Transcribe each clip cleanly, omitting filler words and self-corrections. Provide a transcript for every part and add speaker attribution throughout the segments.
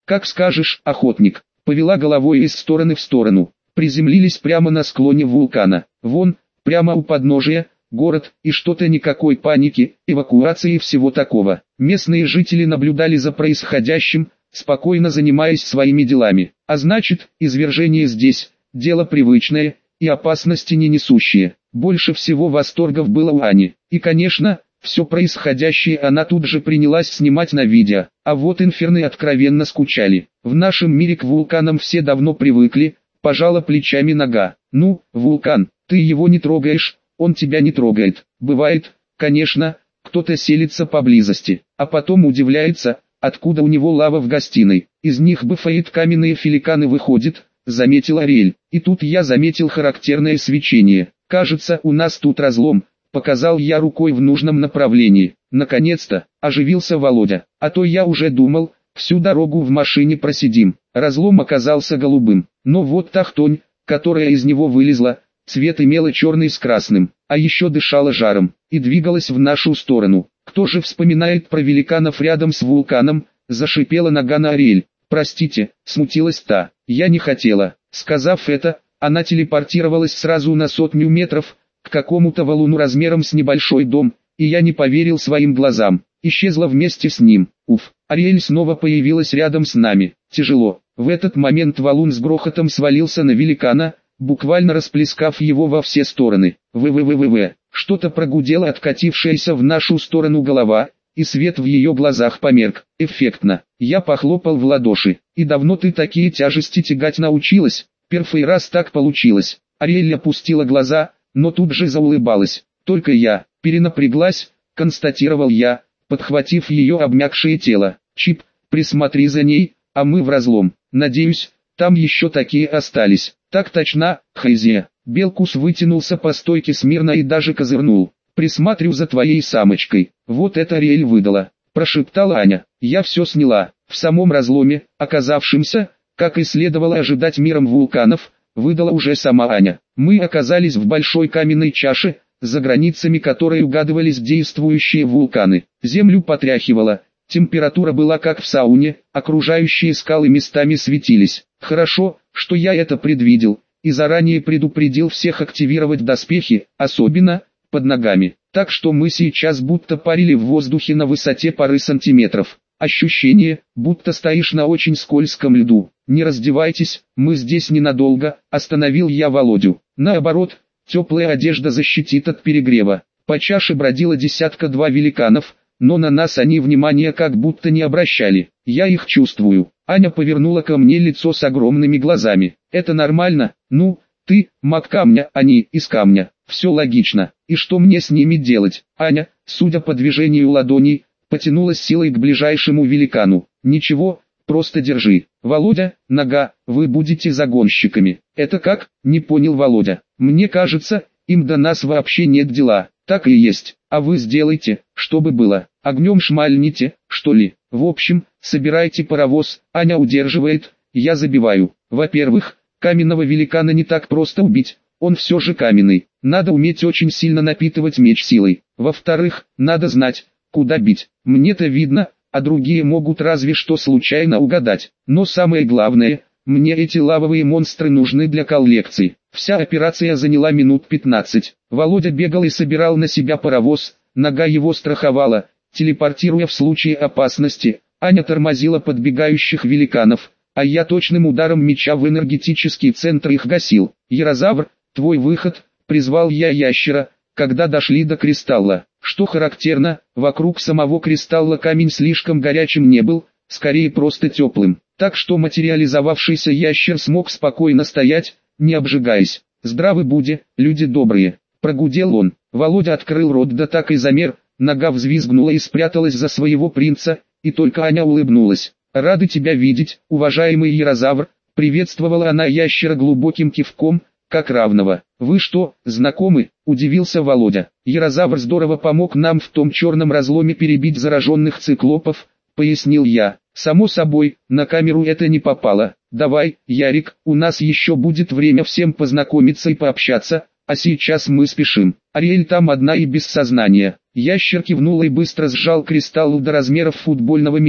Speaker 1: Как скажешь, охотник. Повела головой из стороны в сторону. Приземлились прямо на склоне вулкана. Вон, прямо у подножия, город, и что-то никакой паники, эвакуации и всего такого. Местные жители наблюдали за происходящим, спокойно занимаясь своими делами. А значит, извержение здесь – дело привычное и опасности не несущее. Больше всего восторгов было у Ани. И конечно, все происходящее она тут же принялась снимать на видео. А вот инферны откровенно скучали. В нашем мире к вулканам все давно привыкли, пожала плечами Нога. Ну, вулкан, ты его не трогаешь, он тебя не трогает. Бывает, конечно, кто-то селится поблизости, а потом удивляется, откуда у него лава в гостиной. Из них быфает каменные феликаны выходит, заметил Ариэль. И тут я заметил характерное свечение. Кажется, у нас тут разлом. Показал я рукой в нужном направлении. Наконец-то, оживился Володя. А то я уже думал, всю дорогу в машине просидим. Разлом оказался голубым. Но вот та хтонь, которая из него вылезла, цвет имела черный с красным, а еще дышала жаром, и двигалась в нашу сторону. Кто же вспоминает про великанов рядом с вулканом, зашипела Нога на Ариэль. Простите, смутилась та, я не хотела. Сказав это, она телепортировалась сразу на 100 метров, к какому-то валуну размером с небольшой дом, и я не поверил своим глазам. Исчезла вместе с ним. Уф, Ариэль снова появилась рядом с нами. Тяжело. В этот момент валун с грохотом свалился на великана, буквально расплескав его во все стороны. Что-то прогудело откатившаяся в нашу сторону голова, и свет в ее глазах померк. Эффектно. Я похлопал в ладоши. И давно ты такие тяжести тягать научилась? Первый раз так получилось. Ариэль опустила глаза, но тут же заулыбалась. Только я, перенапряглась, констатировал я, подхватив ее обмякшее тело. Чип, присмотри за ней, а мы в разлом. Надеюсь, там еще такие остались. Так точно, Хайзе. Белкус вытянулся по стойке смирно и даже козырнул. Присматриваю за твоей самочкой. Вот это Ариэль выдала, прошептала Аня. Я все сняла. В самом разломе, оказавшемся, как и следовало ожидать миром вулканов, выдала уже сама Аня. Мы оказались в большой каменной чаше, за границами которой угадывались действующие вулканы. Землю потряхивало, температура была как в сауне, окружающие скалы местами светились. Хорошо, что я это предвидел, и заранее предупредил всех активировать доспехи, особенно под ногами. Так что мы сейчас будто парили в воздухе на высоте пары сантиметров. Ощущение, будто стоишь на очень скользком льду. Не раздевайтесь, мы здесь ненадолго, остановил я Володю. Наоборот, теплая одежда защитит от перегрева. По чаше бродило десятка-два великанов, но на нас они внимания как будто не обращали. Я их чувствую. Аня повернула ко мне лицо с огромными глазами. Это нормально? Ну, ты, маг камня, они из камня. Все логично. И что мне с ними делать? Аня, судя по движению ладоней, потянулась силой к ближайшему великану. Ничего, просто держи. Володя, Нога, вы будете загонщиками. Это как? Не понял Володя. Мне кажется, им до нас вообще нет дела. Так и есть. А вы сделайте, чтобы было. Огнем шмальните, что ли. В общем, собирайте паровоз. Аня удерживает, я забиваю. Во-первых, каменного великана не так просто убить. Он все же каменный. Надо уметь очень сильно напитывать меч силой. Во-вторых, надо знать, куда бить. Мне-то видно, а другие могут разве что случайно угадать. Но самое главное, мне эти лавовые монстры нужны для коллекции. Вся операция заняла минут 15. Володя бегал и собирал на себя паровоз, Нога его страховала, телепортируя в случае опасности. Аня тормозила подбегающих великанов, а я точным ударом меча в энергетический центр их гасил. Ярозавр, твой выход, призвал я ящера, когда дошли до кристалла. Что характерно, вокруг самого кристалла камень слишком горячим не был, скорее просто теплым. Так что материализовавшийся ящер смог спокойно стоять, не обжигаясь. «Здравы буди, люди добрые!» Прогудел он. Володя открыл рот да так и замер, Нога взвизгнула и спряталась за своего принца, и только Аня улыбнулась. «Рады тебя видеть, уважаемый Ярозавр!» Приветствовала она ящера глубоким кивком, как равного. «Вы что, знакомы?» – удивился Володя. «Ярозавр здорово помог нам в том черном разломе перебить зараженных циклопов», – пояснил я. «Само собой, на камеру это не попало. Давай, Ярик, у нас еще будет время всем познакомиться и пообщаться, а сейчас мы спешим. Ариэль там одна и без сознания». Ящер кивнул и быстро сжал кристалл до размеров футбольного мяча.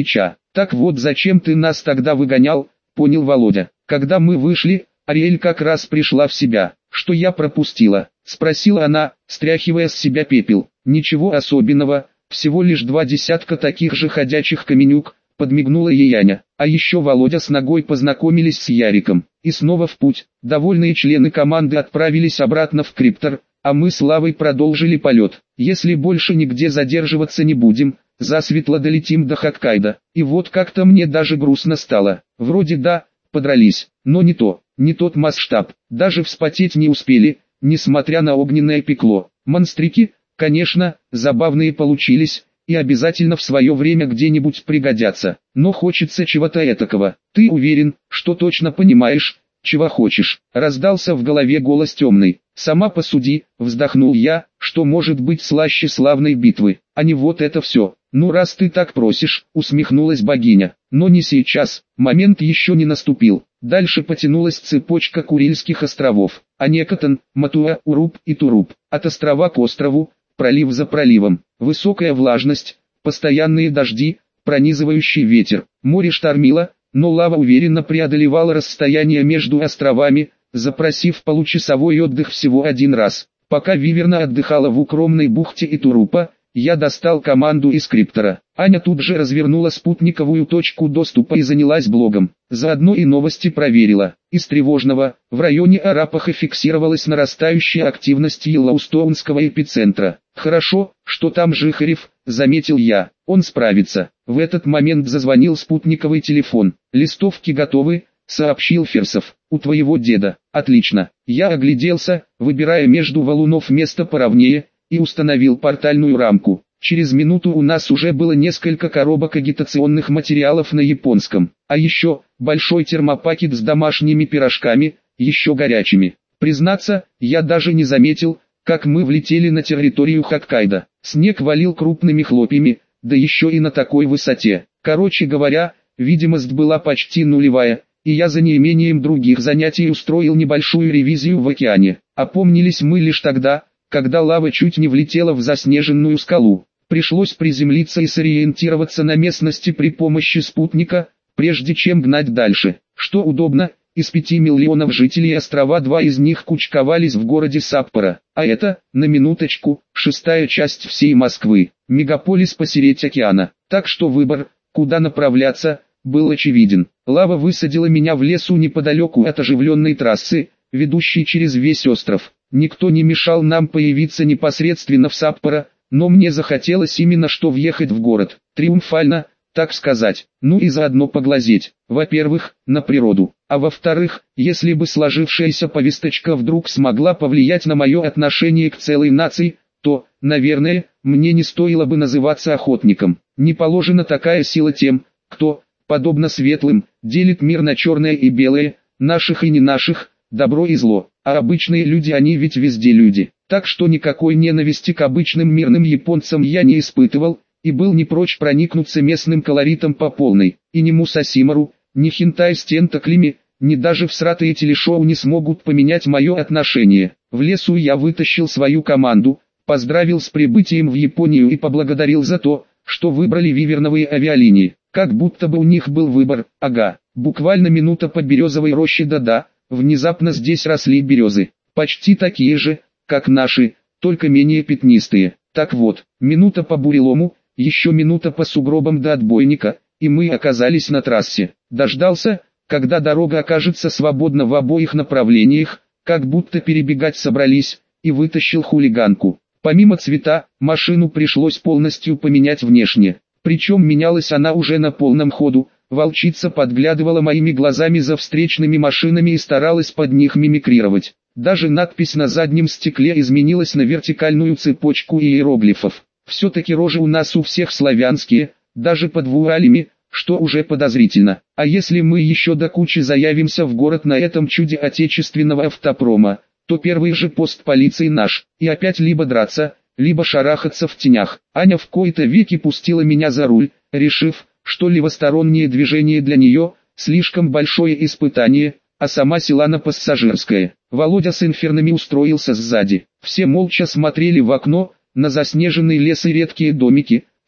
Speaker 1: Так вот зачем ты нас тогда выгонял, понял Володя. Когда мы вышли, Ариэль как раз пришла в себя. Что я пропустила? Спросила она, стряхивая с себя пепел. Ничего особенного, всего лишь 2 десятка таких же ходячих каменюк, подмигнула ей Аня. А еще Володя с Ногой познакомились с Яриком. И снова в путь. Довольные члены команды отправились обратно в криптор, а мы с Лавой продолжили полет. Если больше нигде задерживаться не будем, засветло долетим до Хоккайдо. И вот как-то мне даже грустно стало. Вроде да, подрались, но не то, не тот масштаб. Даже вспотеть не успели, несмотря на огненное пекло. Монстрики, конечно, забавные получились, и обязательно в свое время где-нибудь пригодятся. Но хочется чего-то этакого. Ты уверен, что точно понимаешь, чего хочешь? Раздался в голове голос темный. Сама посуди, вздохнул я, что может быть слаще славной битвы, а не вот это все. Ну раз ты так просишь, усмехнулась богиня. Но не сейчас, момент еще не наступил. Дальше потянулась цепочка Курильских островов. Анекотон, Матуа, Уруп и Туруп. От острова к острову, пролив за проливом. Высокая влажность, постоянные дожди, пронизывающий ветер. Море штормило, но Лава уверенно преодолевала расстояние между островами, запросив получасовой отдых всего один раз. Пока Виверна отдыхала в укромной бухте Итурупа, я достал команду из криптора. Аня тут же развернула спутниковую точку доступа и занялась блогом. Заодно и новости проверила. Из тревожного, в районе Арапаха фиксировалась нарастающая активность Йеллоустоунского эпицентра. Хорошо, что там Жихарев, заметил я, он справится. В этот момент зазвонил спутниковый телефон. Листовки готовы, сообщил Ферсов. У твоего деда. Отлично. Я огляделся, выбирая между валунов место поровнее, и установил портальную рамку. Через минуту у нас уже было несколько коробок агитационных материалов на японском, а еще большой термопакет с домашними пирожками, еще горячими. Признаться, я даже не заметил, как мы влетели на территорию Хоккайдо. Снег валил крупными хлопьями, да еще и на такой высоте. Короче говоря, видимость была почти нулевая, и я за неимением других занятий устроил небольшую ревизию в океане. Опомнились мы лишь тогда, когда Лава чуть не влетела в заснеженную скалу. Пришлось приземлиться и сориентироваться на местности при помощи спутника, прежде чем гнать дальше. Что удобно, из 5 миллионов жителей острова 2 из них кучковались в городе Саппоро, а это, на минуточку, 6-я часть всей Москвы, мегаполис посередине океана. Так что выбор, куда направляться, был очевиден. Лава высадила меня в лесу неподалеку от оживленной трассы, ведущей через весь остров. Никто не мешал нам появиться непосредственно в Саппоро, но мне захотелось именно что въехать в город, триумфально, так сказать, ну и заодно поглазеть, во-первых, на природу, а во-вторых, если бы сложившаяся повесточка вдруг смогла повлиять на мое отношение к целой нации, то, наверное, мне не стоило бы называться охотником. Не положена такая сила тем, кто, подобно светлым, делит мир на черное и белое, наших и не наших, добро и зло. А обычные люди, они ведь везде люди. Так что никакой ненависти к обычным мирным японцам я не испытывал, и был не прочь проникнуться местным колоритом по полной. И ни Мусасимару, ни хентай с тентаклями, ни даже всратые телешоу не смогут поменять мое отношение. В лесу я вытащил свою команду, поздравил с прибытием в Японию и поблагодарил за то, что выбрали виверновые авиалинии. Как будто бы у них был выбор, ага, буквально минута по березовой роще, да-да. Внезапно здесь росли березы, почти такие же, как наши, только менее пятнистые. Так вот, минута по бурелому, еще минута по сугробам до отбойника, и мы оказались на трассе. Дождался, когда дорога окажется свободна в обоих направлениях, как будто перебегать собрались, и вытащил хулиганку. Помимо цвета, машину пришлось полностью поменять внешне, причем менялась она уже на полном ходу. Волчица подглядывала моими глазами за встречными машинами и старалась под них мимикрировать. Даже надпись на заднем стекле изменилась на вертикальную цепочку иероглифов. Все-таки рожи у нас у всех славянские, даже под вуалями, что уже подозрительно. А если мы еще до кучи заявимся в город на этом чуде отечественного автопрома, то первый же пост полиции наш, и опять либо драться, либо шарахаться в тенях. Аня в кои-то веки пустила меня за руль, решив, что левостороннее движение для нее – слишком большое испытание, а сама села на пассажирское. Володя с инфернами устроился сзади. Все молча смотрели в окно, на заснеженный лес и редкие домики,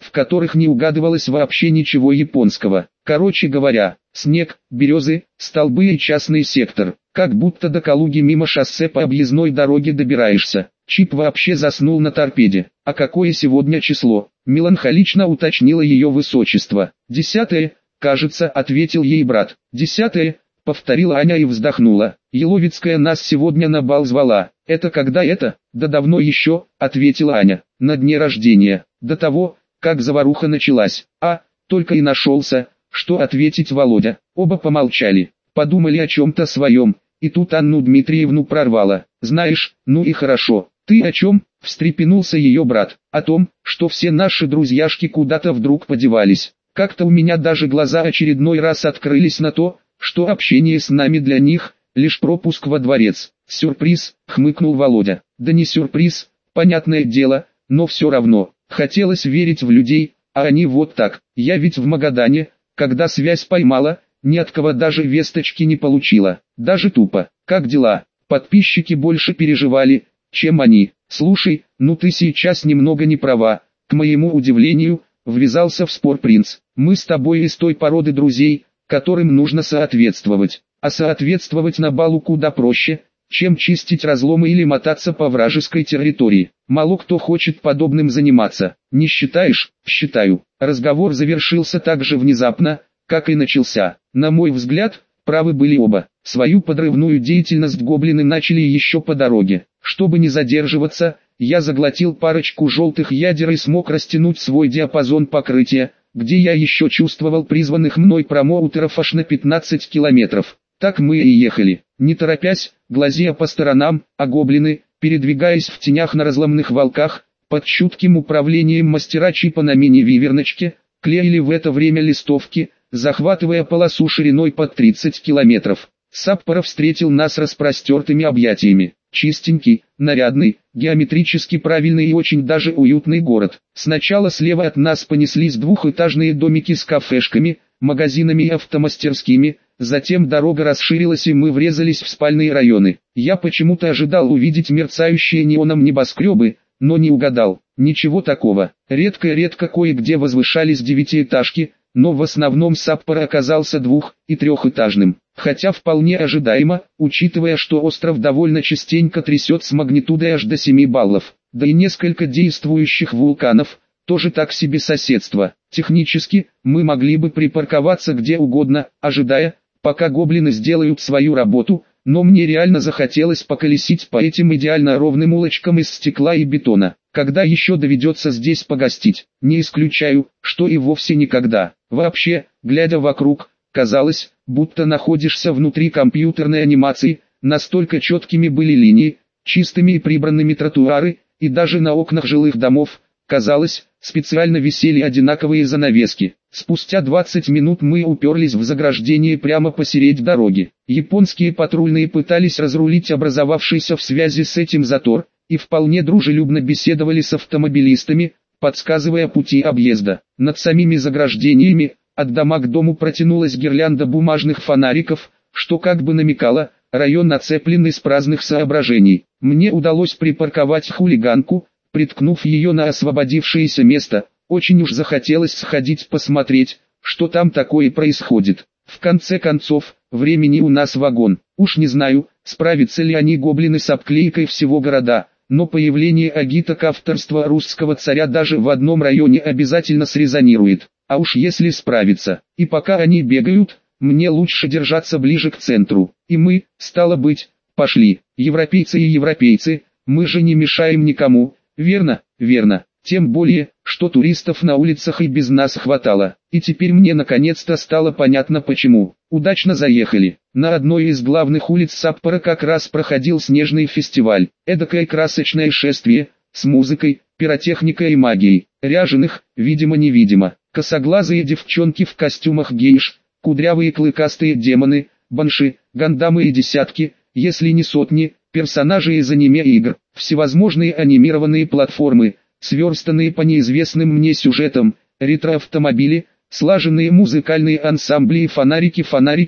Speaker 1: в которых не угадывалось вообще ничего японского. Короче говоря, снег, березы, столбы и частный сектор. Как будто до Калуги мимо шоссе по объездной дороге добираешься. Чип вообще заснул на торпеде. А какое сегодня число? Меланхолично уточнило ее высочество. 10-е, кажется, ответил ей брат. 10-е, повторила Аня и вздохнула. Еловицкая нас сегодня на бал звала. Это когда это? Да давно еще, ответила Аня. На дне рождения. До того, как заваруха началась. Только и нашелся, что ответить Володя. Оба помолчали. Подумали о чем-то своем. И тут Анну Дмитриевну прорвало. Знаешь, ну и хорошо. Ты о чем? Встрепенулся ее брат. О том, что все наши друзьяшки куда-то вдруг подевались. Как-то у меня даже глаза очередной раз открылись на то, что общение с нами для них – лишь пропуск во дворец. Сюрприз, хмыкнул Володя. Да не сюрприз, понятное дело, но все равно. Хотелось верить в людей, а они вот так. Я ведь в Магадане, когда связь поймала, ни от кого даже весточки не получила. Даже тупо. Как дела? Подписчики больше переживали, чем они. Слушай, ну ты сейчас немного не права. К моему удивлению, ввязался в спор принц. Мы с тобой из той породы друзей, которым нужно соответствовать. А соответствовать на балу куда проще, чем чистить разломы или мотаться по вражеской территории. Мало кто хочет подобным заниматься. Не считаешь? Считаю. Разговор завершился так же внезапно, как и начался. На мой взгляд, правы были оба. Свою подрывную деятельность гоблины начали еще по дороге. Чтобы не задерживаться, я заглотил парочку желтых ядер и смог растянуть свой диапазон покрытия, где я еще чувствовал призванных мной промоутеров аж на 15 километров. Так мы и ехали, не торопясь, глазея по сторонам, а гоблины, передвигаясь в тенях на разломных волках, под чутким управлением мастера Чипа на мини-виверночке, клеили в это время листовки, захватывая полосу шириной под 30 километров. Саппоро встретил нас распростертыми объятиями. Чистенький, нарядный, геометрически правильный и очень даже уютный город. Сначала слева от нас понеслись двухэтажные домики с кафешками, магазинами и автомастерскими, затем дорога расширилась и мы врезались в спальные районы. Я почему-то ожидал увидеть мерцающие неоном небоскребы, но не угадал. Ничего такого. Редко кое-где возвышались девятиэтажки, но в основном Саппоро оказался двух- и трехэтажным. Хотя вполне ожидаемо, учитывая, что остров довольно частенько трясет с магнитудой аж до 7 баллов. Да и несколько действующих вулканов, тоже так себе соседство. Технически, мы могли бы припарковаться где угодно, ожидая, пока гоблины сделают свою работу, но мне реально захотелось поколесить по этим идеально ровным улочкам из стекла и бетона. Когда еще доведется здесь погостить, не исключаю, что и вовсе никогда. Вообще, глядя вокруг, казалось, будто находишься внутри компьютерной анимации, настолько четкими были линии, чистыми и прибранными тротуары, и даже на окнах жилых домов, казалось, специально висели одинаковые занавески. Спустя 20 минут мы уперлись в заграждение прямо посередине дороги. Японские патрульные пытались разрулить образовавшийся в связи с этим затор, и вполне дружелюбно беседовали с автомобилистами, подсказывая пути объезда. Над самими заграждениями, от дома к дому протянулась гирлянда бумажных фонариков, что как бы намекало, район оцеплен из праздных соображений. Мне удалось припарковать хулиганку, приткнув ее на освободившееся место. Очень уж захотелось сходить посмотреть, что там такое происходит. В конце концов, времени у нас вагон. Уж не знаю, справятся ли они гоблины с обклейкой всего города, но появление агиток авторства русского царя даже в одном районе обязательно срезонирует. А уж если справиться, и пока они бегают, мне лучше держаться ближе к центру. И мы, стало быть, пошли. Европейцы и европейцы, мы же не мешаем никому, верно, верно. Тем более, что туристов на улицах и без нас хватало. И теперь мне наконец-то стало понятно почему. Удачно заехали. На одной из главных улиц Саппоро как раз проходил снежный фестиваль. Эдакое красочное шествие, с музыкой, пиротехникой и магией. Ряженых, видимо-невидимо. Косоглазые девчонки в костюмах гейш, кудрявые клыкастые демоны, банши, гандамы и десятки, если не сотни, персонажей из аниме-игр. Всевозможные анимированные платформы, сверстанные по неизвестным мне сюжетам, ретро-автомобили, слаженные музыкальные ансамбли и фонарики.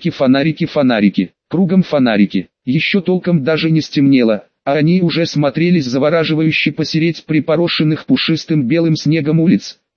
Speaker 1: Кругом фонарики. Еще толком даже не стемнело, а они уже смотрелись завораживающе посередь припорошенных пушистым белым снегом улиц.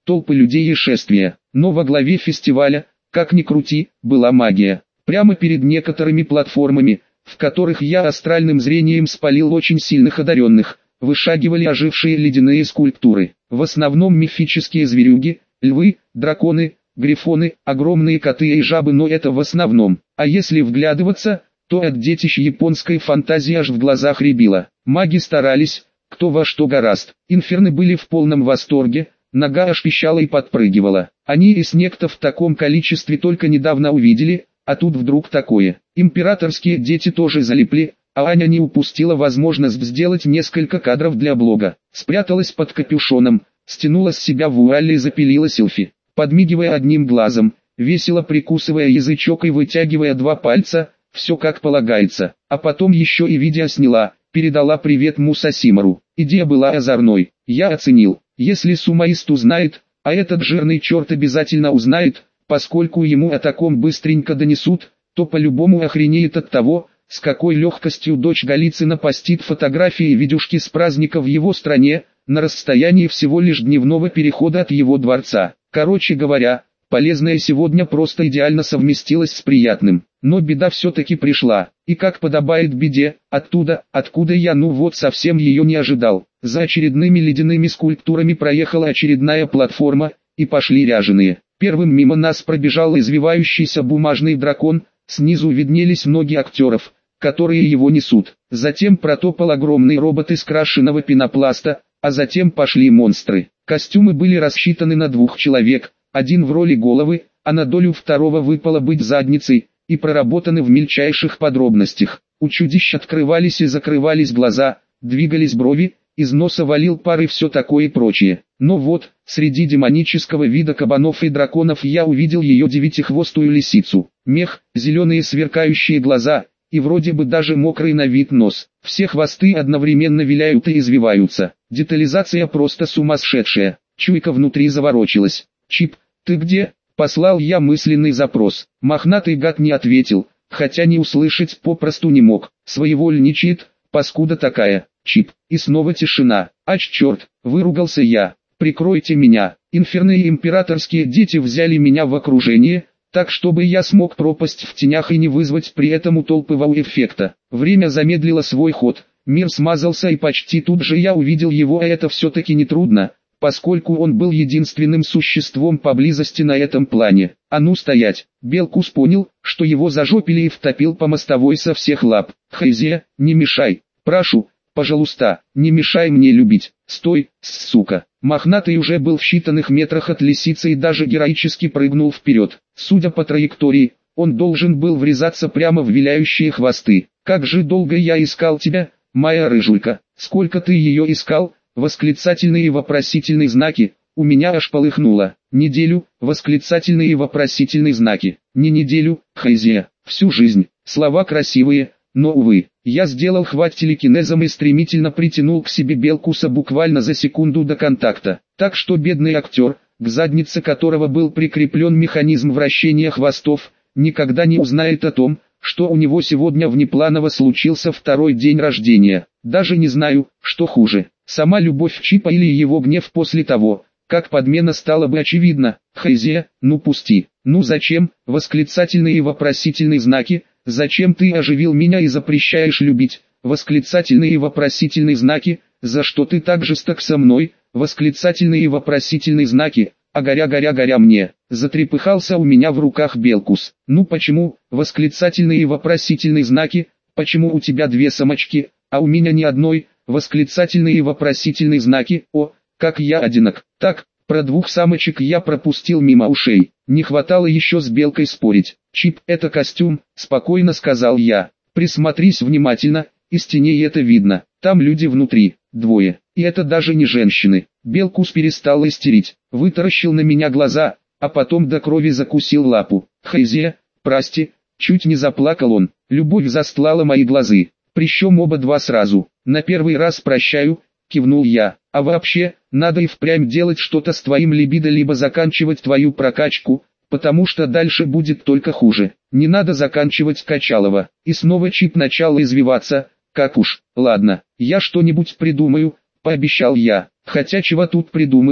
Speaker 1: толпы людей и шествия. Но во главе фестиваля, как ни крути, была магия. Прямо перед некоторыми платформами, в которых я астральным зрением спалил очень сильных одаренных, вышагивали ожившие ледяные скульптуры. В основном мифические зверюги, львы, драконы, грифоны, огромные коты и жабы, но это в основном. А если вглядываться, то от детищ японской фантазии аж в глазах рябило. Маги старались, кто во что горазд. Инферны были в полном восторге, нога аж пищала и подпрыгивала. Они и снег-то в таком количестве только недавно увидели, а тут вдруг такое. Императорские дети тоже залипли, а Аня не упустила возможность сделать несколько кадров для блога. Спряталась под капюшоном, стянула с себя вуаль и запилила селфи. Подмигивая одним глазом, весело прикусывая язычок и вытягивая два пальца, все как полагается. А потом еще и видео сняла, передала привет Мусасимару. Идея была озорной, я оценил. Если сумаист узнает, а этот жирный черт обязательно узнает, поскольку ему о таком быстренько донесут, то по-любому охренеет от того, с какой легкостью дочь Голицына постит фотографии и видюшки с праздника в его стране, на расстоянии всего лишь дневного перехода от его дворца. Короче говоря, полезное сегодня просто идеально совместилось с приятным. Но беда все-таки пришла, и как подобает беде, оттуда, откуда я совсем ее не ожидал. За очередными ледяными скульптурами проехала очередная платформа, и пошли ряженые. Первым мимо нас пробежал извивающийся бумажный дракон, снизу виднелись ноги актеров, которые его несут. Затем протопал огромный робот из крашеного пенопласта, а затем пошли монстры. Костюмы были рассчитаны на 2 человек, один в роли головы, а на долю второго выпало быть задницей, и проработаны в мельчайших подробностях. У чудищ открывались и закрывались глаза, двигались брови, из носа валил пар и все такое и прочее. Но вот, среди демонического вида кабанов и драконов я увидел ее девятихвостую лисицу. Мех, зеленые сверкающие глаза, и вроде бы даже мокрый на вид нос. Все хвосты одновременно виляют и извиваются. Детализация просто сумасшедшая. Чуйка внутри заворочилась. «Чип, ты где?» Послал я мысленный запрос. Мохнатый гад не ответил, хотя не услышать попросту не мог. Своевольничает, паскуда такая. Чип. И снова тишина. «Ач черт!» — выругался я. «Прикройте меня!» Инферны и императорские дети взяли меня в окружение, так чтобы я смог пропасть в тенях и не вызвать при этом у толпы вау-эффекта. Время замедлило свой ход, мир смазался и почти тут же я увидел его, а это все-таки нетрудно, поскольку он был единственным существом поблизости на этом плане. «А ну стоять!» Белкус понял, что его зажопили и втопил по мостовой со всех лап. «Хайзе, не мешай! Прошу, пожалуйста, не мешай мне любить! Стой, сука!» Мохнатый уже был в считанных метрах от лисицы и даже героически прыгнул вперед. Судя по траектории, он должен был врезаться прямо в виляющие хвосты. «Как же долго я искал тебя, моя рыжулька! Сколько ты ее искал?» Восклицательные и вопросительные знаки, у меня аж полыхнуло. «Неделю», восклицательные и вопросительные знаки. «Не неделю, Хайзе, всю жизнь». Слова красивые, но увы. Я сделал хват телекинезом и стремительно притянул к себе Белкуса буквально за секунду до контакта. Так что бедный актер, к заднице которого был прикреплен механизм вращения хвостов, никогда не узнает о том, что у него сегодня внепланово случился 2-й день рождения. Даже не знаю, что хуже. Сама любовь Чипа или его гнев после того, как подмена стала бы очевидна. «Хайзе, ну пусти, ну зачем?» Восклицательные и вопросительные знаки. «Зачем ты оживил меня и запрещаешь любить?» Восклицательные и вопросительные знаки. «За что ты так жесток со мной?» Восклицательные и вопросительные знаки. «А горя мне!» Затрепыхался у меня в руках Белкус. «Ну почему?» Восклицательные и вопросительные знаки. «Почему у тебя 2 самочки, а у меня ни одной?» Восклицательные и вопросительные знаки. «О, как я одинок!» Так, про 2 самочек я пропустил мимо ушей. Не хватало еще с Белкой спорить. «Чип, это костюм», — спокойно сказал я. «Присмотрись внимательно, из теней это видно. Там люди внутри, 2. И это даже не женщины». Белкус перестал истерить, вытаращил на меня глаза, а потом до крови закусил лапу. «Хайзе, прости», чуть не заплакал он. Любовь застлала мои глазы. «Причем оба 2 сразу. На первый раз прощаю», кивнул я. «А вообще, надо и впрямь делать что-то с твоим либидо, либо заканчивать твою прокачку, потому что дальше будет только хуже. Не надо заканчивать Качалова». И снова Чип начал извиваться. «Как уж, ладно, я что-нибудь придумаю», пообещал я. Хотя чего тут придумывать,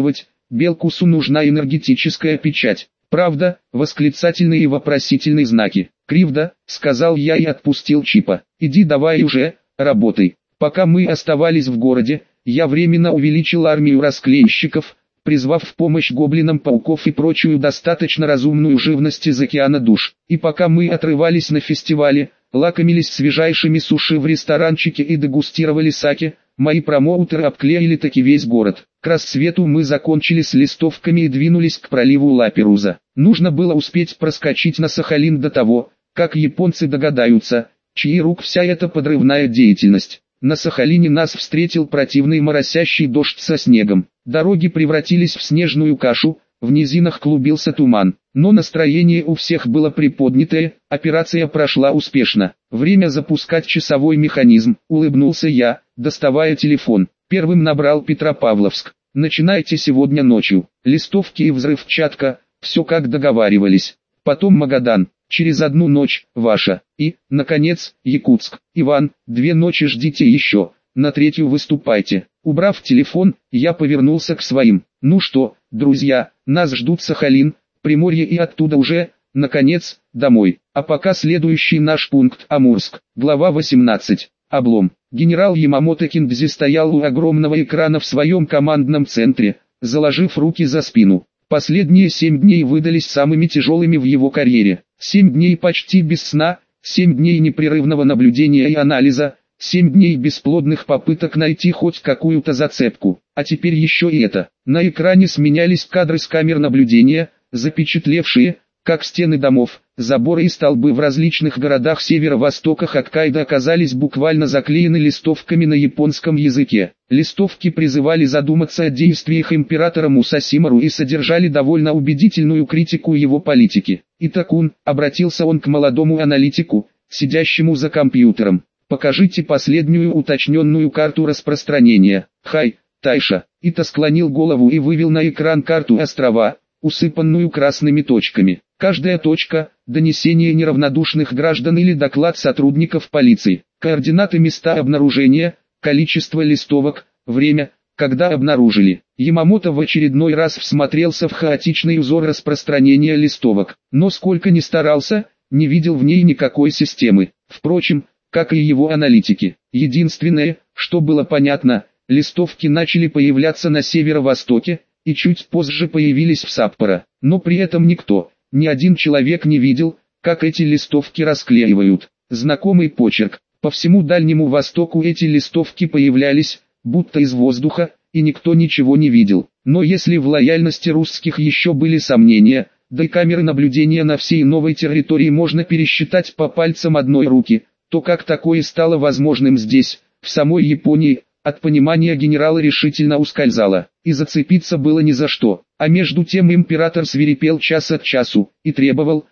Speaker 1: Белкусу нужна энергетическая печать. Правда, восклицательные и вопросительные знаки. Кривда, сказал я и отпустил Чипа. Иди давай уже, работай. Пока мы оставались в городе, я временно увеличил армию расклеищиков, призвав в помощь гоблинам пауков и прочую достаточно разумную живность из океана душ. И пока мы отрывались на фестивале, лакомились свежайшими суши в ресторанчике и дегустировали саке, мои промоутеры обклеили таки весь город. К рассвету мы закончили с листовками и двинулись к проливу Лаперуза. Нужно было успеть проскочить на Сахалин до того, как японцы догадаются, чьи рук вся эта подрывная деятельность. На Сахалине нас встретил противный моросящий дождь со снегом. Дороги превратились в снежную кашу, в низинах клубился туман. Но настроение у всех было приподнятое, операция прошла успешно. Время запускать часовой механизм, улыбнулся я, доставая телефон. Первым набрал Петропавловск. Начинайте сегодня ночью. Листовки и взрывчатка, все как договаривались. Потом Магадан. Через одну ночь, ваша. И, наконец, Якутск. Иван, 2 ночи ждите еще, на 3-ю выступайте. Убрав телефон, я повернулся к своим. Ну что, друзья, нас ждут Сахалин, Приморье и оттуда уже, наконец, домой. А пока следующий наш пункт Амурск. Глава 18. Облом. Генерал Ямамото Киндзи стоял у огромного экрана в своем командном центре, заложив руки за спину. Последние 7 дней выдались самыми тяжелыми в его карьере. 7 дней почти без сна, 7 дней непрерывного наблюдения и анализа, 7 дней бесплодных попыток найти хоть какую-то зацепку. А теперь еще и это. На экране сменялись кадры с камер наблюдения, запечатлевшие, как стены домов, заборы и столбы в различных городах северо-востока Хоккайдо оказались буквально заклеены листовками на японском языке. Листовки призывали задуматься о действиях императора Мусасимару и содержали довольно убедительную критику его политики. «Итакун», обратился он к молодому аналитику, сидящему за компьютером, «покажите последнюю уточненную карту распространения». «Хай, Тайша». Ита склонил голову и вывел на экран карту острова, усыпанную красными точками. Каждая точка – донесение неравнодушных граждан или доклад сотрудников полиции. Координаты места обнаружения, количество листовок, время, когда обнаружили. Ямамото в очередной раз всмотрелся в хаотичный узор распространения листовок, но сколько ни старался, не видел в ней никакой системы. Впрочем, как и его аналитики. Единственное, что было понятно, листовки начали появляться на северо-востоке, и чуть позже появились в Саппоро. Но при этом никто, ни один человек не видел, как эти листовки расклеивают. Знакомый почерк. По всему Дальнему Востоку эти листовки появлялись, будто из воздуха, и никто ничего не видел. Но если в лояльности русских еще были сомнения, да и камеры наблюдения на всей новой территории можно пересчитать по пальцам одной руки, то как такое стало возможным здесь, в самой Японии, от понимания генерала решительно ускользало, и зацепиться было ни за что. А между тем император свирепел час от часу, и требовал.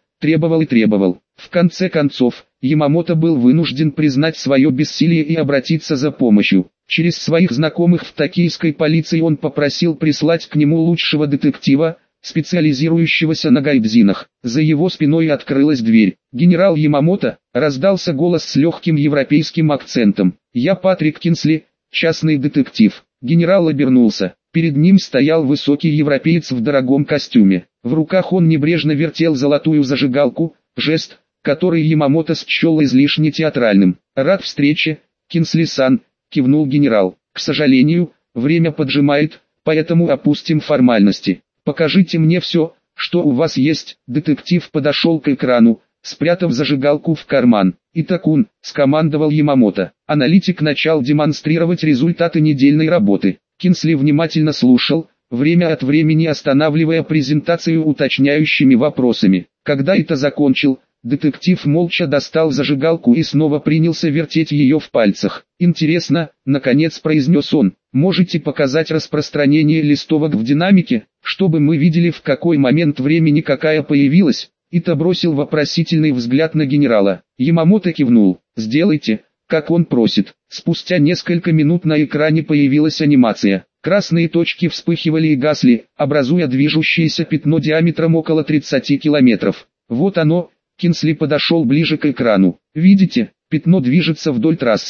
Speaker 1: В конце концов, Ямамото был вынужден признать свое бессилие и обратиться за помощью. Через своих знакомых в токийской полиции он попросил прислать к нему лучшего детектива, специализирующегося на гайдзинах. За его спиной открылась дверь. «Генерал Ямамото», раздался голос с легким европейским акцентом. «Я Патрик Кинсли, частный детектив». Генерал обернулся. Перед ним стоял высокий европеец в дорогом костюме. В руках он небрежно вертел золотую зажигалку, жест, который Ямамото счел излишне театральным. «Рад встрече, Кинсли-сан», кивнул генерал. «К сожалению, время поджимает, поэтому опустим формальности. Покажите мне все, что у вас есть». Детектив подошел к экрану, спрятав зажигалку в карман. «Итакун», скомандовал Ямамото. Аналитик начал демонстрировать результаты недельной работы. Кинсли внимательно слушал, время от времени останавливая презентацию уточняющими вопросами. Когда это закончил, детектив молча достал зажигалку и снова принялся вертеть ее в пальцах. «Интересно», наконец произнес он, «можете показать распространение листовок в динамике, чтобы мы видели, в какой момент времени какая появилась?» Ита бросил вопросительный взгляд на генерала. Ямамото кивнул. «Сделайте, как он просит». Спустя несколько минут на экране появилась анимация. Красные точки вспыхивали и гасли, образуя движущееся пятно диаметром около 30 километров. «Вот оно». Кинсли подошел ближе к экрану. «Видите, пятно движется вдоль трассы.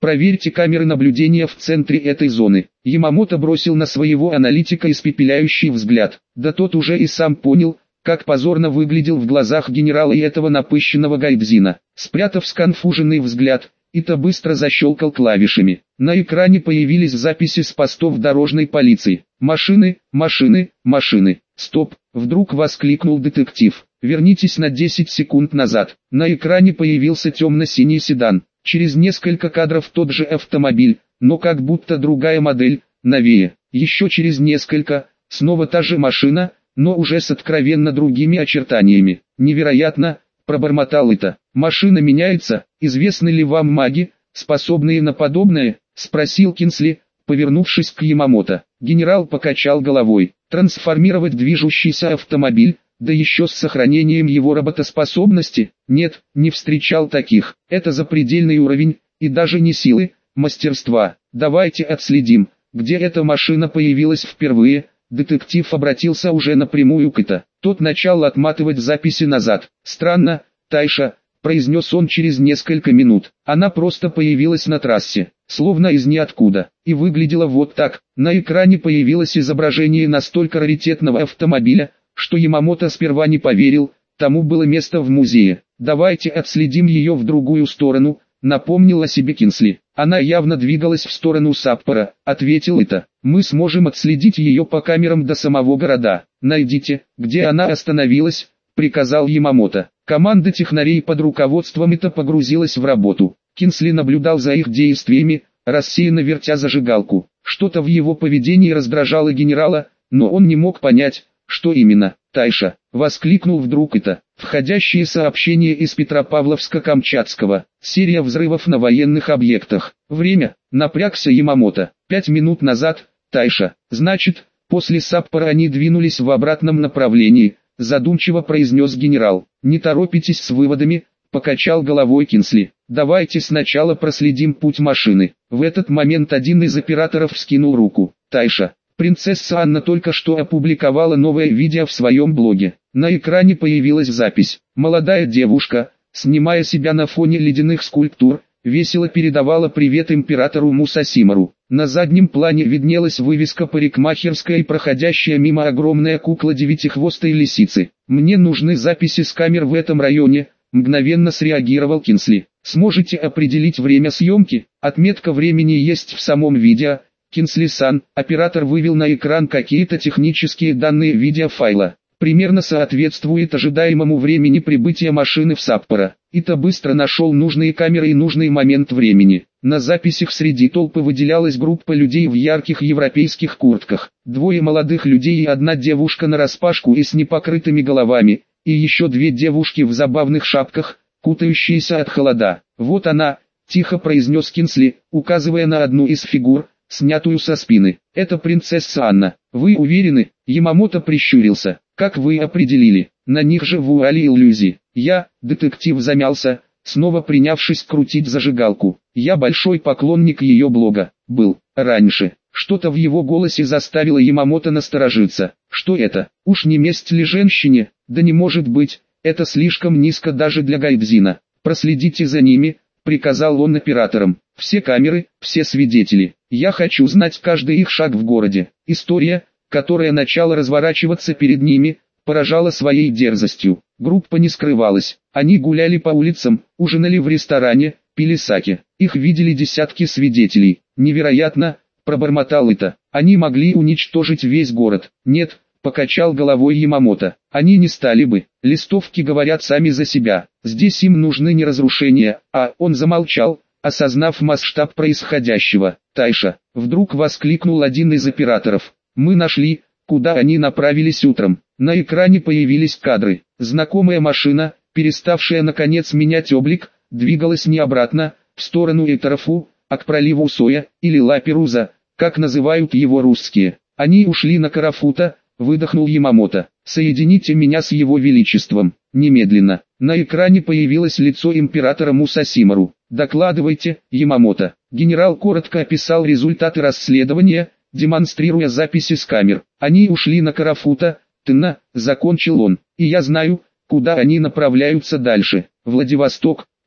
Speaker 1: Проверьте камеры наблюдения в центре этой зоны. Ямамото бросил на своего аналитика испепеляющий взгляд. Да тот уже и сам понял, как позорно выглядел в глазах генерала и этого напыщенного гайдзина. Спрятав сконфуженный взгляд, Ито быстро защелкал клавишами. На экране появились записи с постов дорожной полиции. «Машины, машины, машины! Стоп!» — вдруг воскликнул детектив. «Вернитесь на 10 секунд назад». На экране появился темно-синий седан. Через несколько кадров тот же автомобиль, но как будто другая модель, новее. Еще через несколько, снова та же машина, но уже с откровенно другими очертаниями. «Невероятно!» — пробормотал Ито. «Машина меняется, известны ли вам маги, способные на подобное?» — спросил Кинсли, повернувшись к Ямамото. Генерал покачал головой. «Трансформировать движущийся автомобиль, да еще с сохранением его работоспособности? Нет, не встречал таких. Это запредельный уровень, и даже не силы, мастерства. Давайте отследим, где эта машина появилась впервые». Детектив обратился уже напрямую к Ито. Тот начал отматывать записи назад. «Странно, Тайша», — произнес он через несколько минут. «Она просто появилась на трассе, словно из ниоткуда, и выглядела вот так». На экране появилось изображение настолько раритетного автомобиля, что Ямамото сперва не поверил, тому было место в музее. «Давайте отследим ее в другую сторону», — напомнил о себе Кинсли. «Она явно двигалась в сторону Саппора», — ответил Ито. «Мы сможем отследить ее по камерам до самого города. Найдите, где она остановилась», — приказал Ямамото. Команда технарей под руководством Ито погрузилась в работу. Кинсли наблюдал за их действиями, рассеянно вертя зажигалку. Что-то в его поведении раздражало генерала, но он не мог понять, что именно. «Тайша!» — воскликнул вдруг Ито. «Входящие сообщения из Петропавловска-Камчатского. Серия взрывов на военных объектах. Время!» — напрягся Ямамото. 5 минут назад, Тайша. Значит, после Саппора они двинулись в обратном направлении», — задумчиво произнес генерал. «Не торопитесь с выводами», — покачал головой Кинсли. «Давайте сначала проследим путь машины». В этот момент один из операторов вскинул руку. «Тайша, принцесса Анна только что опубликовала новое видео в своем блоге. На экране появилась запись. Молодая девушка, снимая себя на фоне ледяных скульптур, весело передавала привет императору Мусасимару. На заднем плане виднелась вывеска парикмахерская и проходящая мимо огромная кукла девятихвостой лисицы. «Мне нужны записи с камер в этом районе», — мгновенно среагировал Кинсли. «Сможете определить время съемки? Отметка времени есть в самом видео». Кинсли-сан, оператор вывел на экран какие-то технические данные видеофайла. Примерно соответствует ожидаемому времени прибытия машины в Саппоро. Ито быстро нашел нужные камеры и нужный момент времени. На записях среди толпы выделялась группа людей в ярких европейских куртках. 2 молодых людей и 1 девушка нараспашку и с непокрытыми головами, и еще 2 девушки в забавных шапках, кутающиеся от холода. «Вот она», — тихо произнес Кинсли, указывая на одну из фигур, снятую со спины. «Это принцесса Анна. Вы уверены?» Ямамото прищурился. «Как вы определили? На них же вуали иллюзии». Детектив замялся, снова принявшись крутить зажигалку. «Я большой поклонник ее блога. Был. Раньше». Что-то в его голосе заставило Ямамото насторожиться. «Что это? Уж не месть ли женщине? Да не может быть, это слишком низко даже для гайдзина. Проследите за ними», — приказал он операторам. «Все камеры, все свидетели. Я хочу знать каждый их шаг в городе». История, которая начала разворачиваться перед ними, поражала своей дерзостью. Группа не скрывалась. Они гуляли по улицам, ужинали в ресторане, пили саке. Их видели десятки свидетелей. «Невероятно», — пробормотал Ито. «Они могли уничтожить весь город». «Нет», — покачал головой Ямамото. «Они не стали бы. Листовки говорят сами за себя. Здесь им нужны не разрушения, а...» Он замолчал, осознав масштаб происходящего. «Тайша!» — вдруг воскликнул один из операторов. «Мы нашли, куда они направились утром». На экране появились кадры. Знакомая машина, переставшая наконец менять облик, двигалась не обратно, в сторону Этарафу, а к проливу Соя, или Ла-Перуза, как называют его русские. «Они ушли на Карафута», — выдохнул Ямамото. «Соедините меня с его величеством, немедленно». На экране появилось лицо императора Мусасимару. «Докладывайте, Ямамото». Генерал коротко описал результаты расследования, демонстрируя записи с камер. «Они ушли на Карафута, Тына», — закончил он. «И я знаю, куда они направляются дальше. Владивосток»,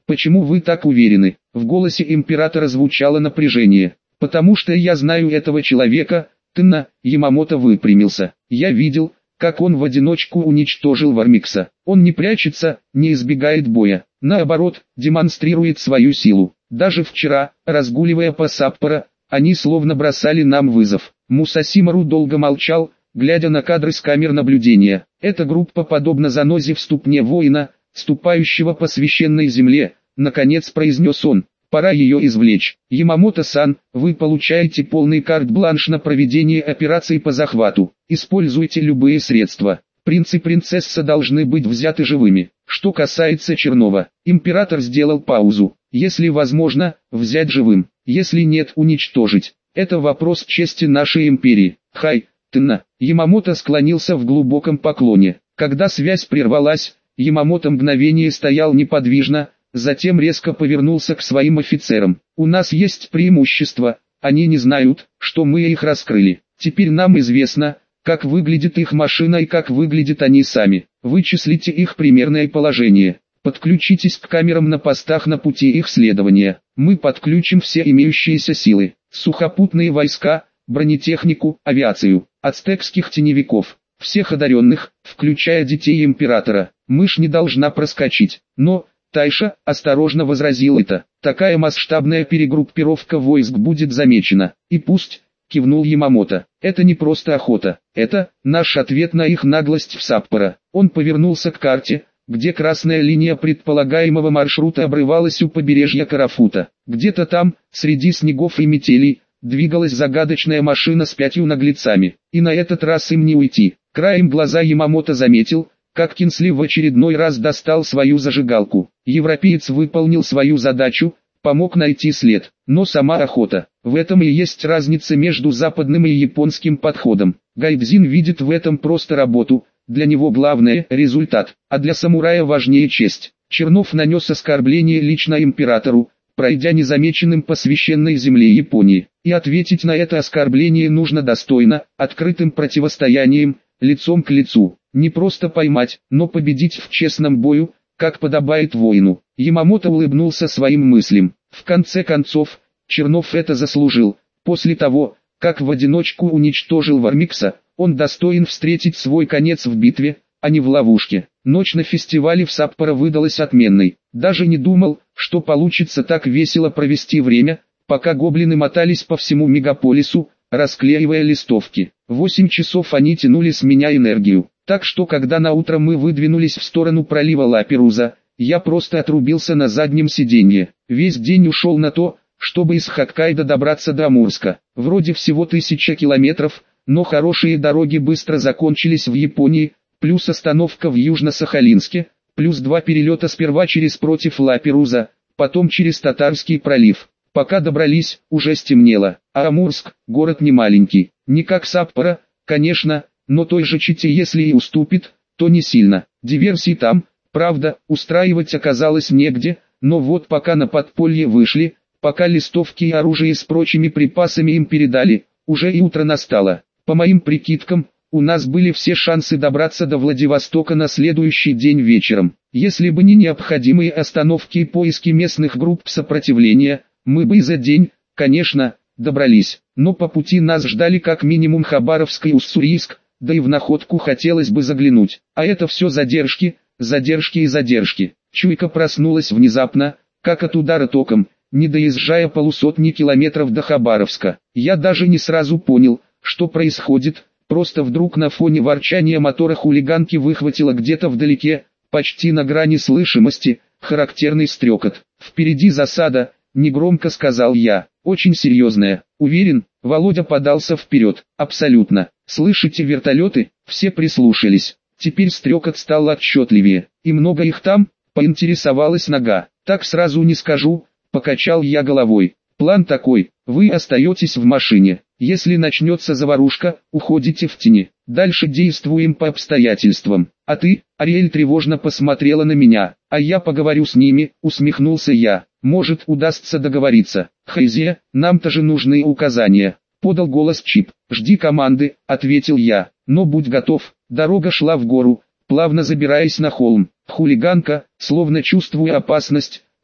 Speaker 1: Почему вы так уверены? В голосе императора звучало напряжение. Потому что я знаю этого человека. Тына, Ямамото выпрямился. Я видел, как он в одиночку уничтожил Вармикса. Он не прячется, не избегает боя. Наоборот, демонстрирует свою силу. Даже вчера, разгуливая по Саппоро, они словно бросали нам вызов. Мусасимару долго молчал, глядя на кадры с камер наблюдения. Эта группа подобна занозе в ступне воина, ступающего по священной земле, наконец произнес он. Пора ее извлечь. Ямамото-сан, вы получаете полный карт-бланш на проведение операций по захвату. Используйте любые средства. Принц и принцесса должны быть взяты живыми. Что касается Чернова, император сделал паузу. Если возможно, взять живым. Если нет, уничтожить. Это вопрос чести нашей империи. Хай, Тына. Ямамото склонился в глубоком поклоне. Когда связь прервалась, Ямамото мгновение стоял неподвижно, затем резко повернулся к своим офицерам. У нас есть преимущество, они не знают, что мы их раскрыли. Теперь нам известно, как выглядит их машина и как выглядят они сами. Вычислите их примерное положение. Подключитесь к камерам на постах на пути их следования. Мы подключим все имеющиеся силы. Сухопутные войска, бронетехнику, авиацию, ацтекских теневиков. Всех одаренных, включая детей императора. Мышь не должна проскочить. Но... Тайша осторожно возразил это. Такая масштабная перегруппировка войск будет замечена. И пусть, кивнул Ямамото, это не просто охота, это наш ответ на их наглость в Саппоро. Он повернулся к карте, где красная линия предполагаемого маршрута обрывалась у побережья Карафута. Где-то там, среди снегов и метелей, двигалась загадочная машина с 5 наглецами. И на этот раз им не уйти. Краем глаза Ямамото заметил, как Кинсли в очередной раз достал свою зажигалку. Европеец выполнил свою задачу, помог найти след. Но сама охота, в этом и есть разница между западным и японским подходом. Гайдзин видит в этом просто работу, для него главное – результат, а для самурая важнее честь. Чернов нанес оскорбление лично императору, пройдя незамеченным по священной земле Японии. И ответить на это оскорбление нужно достойно, открытым противостоянием, лицом к лицу. Не просто поймать, но победить в честном бою, как подобает воину. Ямамото улыбнулся своим мыслям. В конце концов, Чернов это заслужил. После того, как в одиночку уничтожил Вармикса, он достоин встретить свой конец в битве, а не в ловушке. Ночь на фестивале в Саппоро выдалась отменной. Даже не думал, что получится так весело провести время, пока гоблины мотались по всему мегаполису, расклеивая листовки. 8 часов они тянули с меня энергию. Так что когда наутро мы выдвинулись в сторону пролива Ла-Перуза, я просто отрубился на заднем сиденье. Весь день ушел на то, чтобы из Хоккайдо добраться до Амурска. Вроде всего 1000 километров, но хорошие дороги быстро закончились в Японии, плюс остановка в Южно-Сахалинске, плюс 2 перелета сперва через против Ла-Перуза, потом через Татарский пролив. Пока добрались, уже стемнело, а Амурск, город не маленький, не как Саппоро, конечно, но той же Чите если и уступит, то не сильно. Диверсий там, правда, устраивать оказалось негде, но вот пока на подполье вышли, пока листовки и оружие с прочими припасами им передали, уже и утро настало. По моим прикидкам, у нас были все шансы добраться до Владивостока на следующий день вечером. Если бы не необходимые остановки и поиски местных групп сопротивления, мы бы и за день, конечно, добрались. Но по пути нас ждали как минимум Хабаровск и Уссурийск, да и в Находку хотелось бы заглянуть. А это все задержки, задержки и задержки. Чуйка проснулась внезапно, как от удара током, не доезжая полусотни километров до Хабаровска. Я даже не сразу понял, что происходит, просто вдруг на фоне ворчания мотора хулиганки выхватило где-то вдалеке, почти на грани слышимости, характерный стрекот. «Впереди засада», — негромко сказал я, — «очень серьезная». «Уверен?» — Володя подался вперед. «Абсолютно. Слышите вертолеты?» Все прислушались. Теперь стрекот стал отчетливее. «И много их там?» — поинтересовалась Нога. «Так сразу не скажу», — покачал я головой. «План такой, вы остаетесь в машине. Если начнется заварушка, уходите в тени. Дальше действуем по обстоятельствам. А ты?» Ариэль тревожно посмотрела на меня. «А я поговорю с ними», — усмехнулся я. «Может, удастся договориться». «Хайзе, нам-то же нужны указания», — подал голос Чип. «Жди команды», — ответил я. «Но будь готов». Дорога шла в гору, плавно забираясь на холм. Хулиганка, словно чувствуя опасность,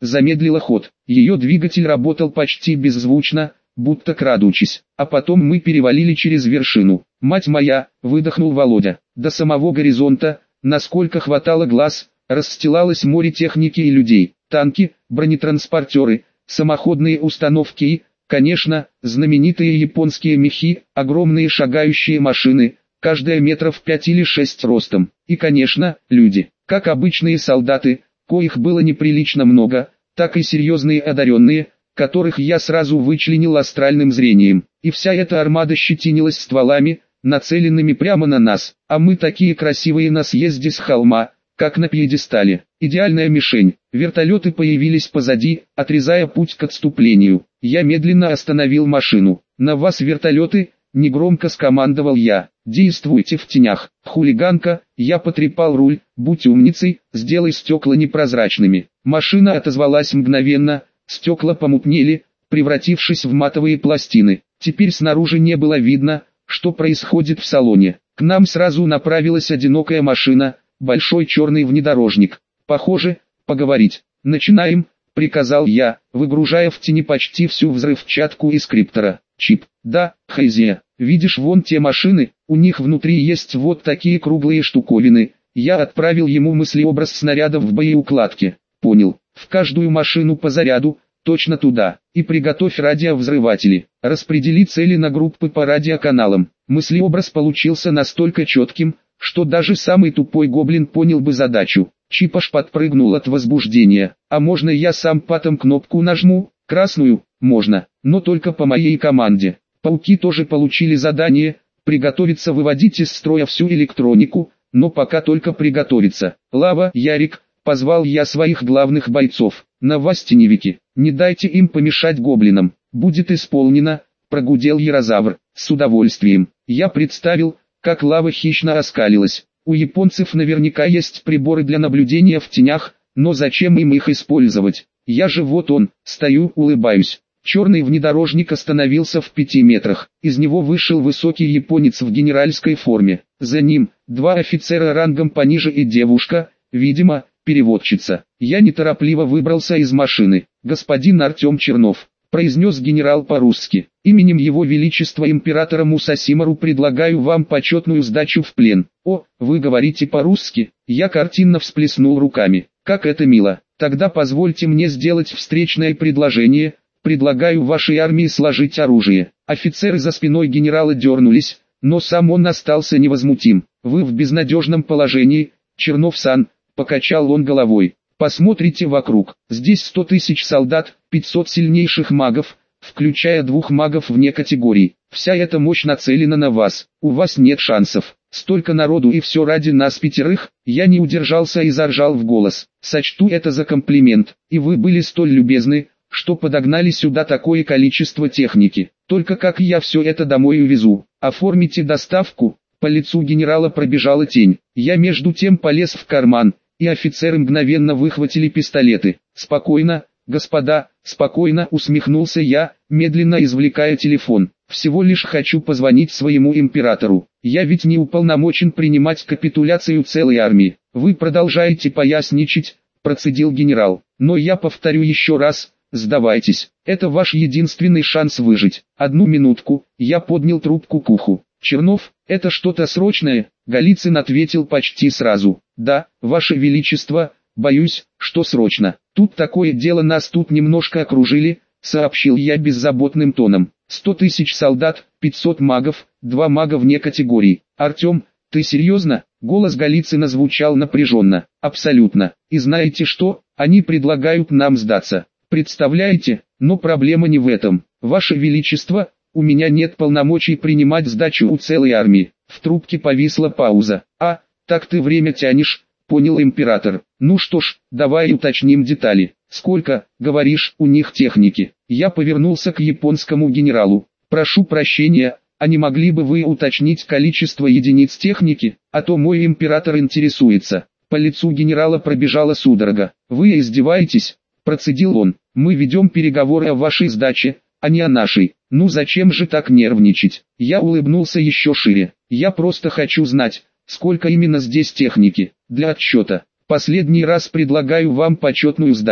Speaker 1: замедлила ход. Ее двигатель работал почти беззвучно, будто крадучись. А потом мы перевалили через вершину. «Мать моя!» — выдохнул Володя. До самого горизонта, насколько хватало глаз, расстилалось море техники и людей. Танки, бронетранспортеры, самоходные установки и, конечно, знаменитые японские мехи, огромные шагающие машины, каждая метров 5 или 6 ростом. И, конечно, люди, как обычные солдаты, коих было неприлично много, так и серьезные одаренные, которых я сразу вычленил астральным зрением. И вся эта армада щетинилась стволами, нацеленными прямо на нас, а мы такие красивые на съезде с холма, как на пьедестале. Идеальная мишень. Вертолеты появились позади, отрезая путь к отступлению. Я медленно остановил машину. «На вас вертолеты!» — негромко скомандовал я. «Действуйте в тенях». «Хулиганка!» — я потрепал руль. «Будь умницей, сделай стекла непрозрачными». Машина отозвалась мгновенно, стекла помутнели, превратившись в матовые пластины. Теперь снаружи не было видно, что происходит в салоне. К нам сразу направилась одинокая машина, большой черный внедорожник. «Похоже, поговорить. Начинаем», — приказал я, выгружая в тени почти всю взрывчатку из криптора. «Чип, да, Хайзия, видишь вон те машины, у них внутри есть вот такие круглые штуковины». Я отправил ему мыслеобраз снарядов в боеукладке. «Понял, в каждую машину по заряду, точно туда, и приготовь радиовзрыватели. Распредели цели на группы по радиоканалам». Мыслеобраз получился настолько четким, что даже самый тупой гоблин понял бы задачу. Чип аж подпрыгнул от возбуждения. «А можно я сам потом кнопку нажму? Красную?» «Можно, но только по моей команде». Пауки тоже получили задание приготовиться выводить из строя всю электронику, но пока только приготовиться. «Лава, Ярик», — позвал я своих главных бойцов. «На вас, теневики, не дайте им помешать гоблинам». «Будет исполнено», — прогудел Ярозавр. «С удовольствием». Я представил, как лава хищно оскалилась. У японцев наверняка есть приборы для наблюдения в тенях, но зачем им их использовать? Я же вот он, стою, улыбаюсь. Черный внедорожник остановился в 5 метрах. Из него вышел высокий японец в генеральской форме. За ним, 2 офицера рангом пониже и девушка, видимо, переводчица. Я неторопливо выбрался из машины. «Господин Артем Чернов», — произнес генерал по-русски. «Именем Его Величества императора Мусасимару предлагаю вам почетную сдачу в плен». «О, вы говорите по-русски?» Я картинно всплеснул руками. «Как это мило! Тогда позвольте мне сделать встречное предложение. Предлагаю вашей армии сложить оружие». Офицеры за спиной генерала дернулись, но сам он остался невозмутим. «Вы в безнадежном положении, Чернов-сан», — покачал он головой. «Посмотрите вокруг. Здесь 100 тысяч солдат, 500 сильнейших магов, включая 2 магов вне категорий. Вся эта мощь нацелена на вас. У вас нет шансов. Столько народу и все ради нас 5. Я не удержался и заржал в голос. «Сочту это за комплимент. И вы были столь любезны, что подогнали сюда такое количество техники. Только как я все это домой увезу? Оформите доставку». По лицу генерала пробежала тень. Я между тем полез в карман, и офицеры мгновенно выхватили пистолеты. «Спокойно, господа, спокойно», — усмехнулся я, медленно извлекая телефон. «Всего лишь хочу позвонить своему императору. Я ведь не уполномочен принимать капитуляцию целой армии». «Вы продолжаете поясничать», — процедил генерал. «Но я повторю еще раз, сдавайтесь. Это ваш единственный шанс выжить». «Одну минутку», — я поднял трубку к уху. «Чернов, это что-то срочное?» Голицын ответил почти сразу. «Да, ваше величество, боюсь, что срочно. Тут такое дело, нас тут немножко окружили», — сообщил я беззаботным тоном. 100 тысяч солдат, 500 магов, 2 мага вне категорий. «Артем, ты серьезно?» Голос Голицына звучал напряженно. «Абсолютно. И знаете что? Они предлагают нам сдаться. Представляете? Но проблема не в этом. Ваше величество, у меня нет полномочий принимать сдачу у целой армии». В трубке повисла пауза. «А, так ты время тянешь», — понял император. «Ну что ж, давай уточним детали. Сколько, говоришь, у них техники?» Я повернулся к японскому генералу. «Прошу прощения, а не могли бы вы уточнить количество единиц техники, а то мой император интересуется». По лицу генерала пробежала судорога. «Вы издеваетесь?» — процедил он. «Мы ведем переговоры о вашей сдаче, а не о нашей. Ну зачем же так нервничать?» Я улыбнулся еще шире. «Я просто хочу знать, сколько именно здесь техники, для отчета. Последний раз предлагаю вам почетную сдачу».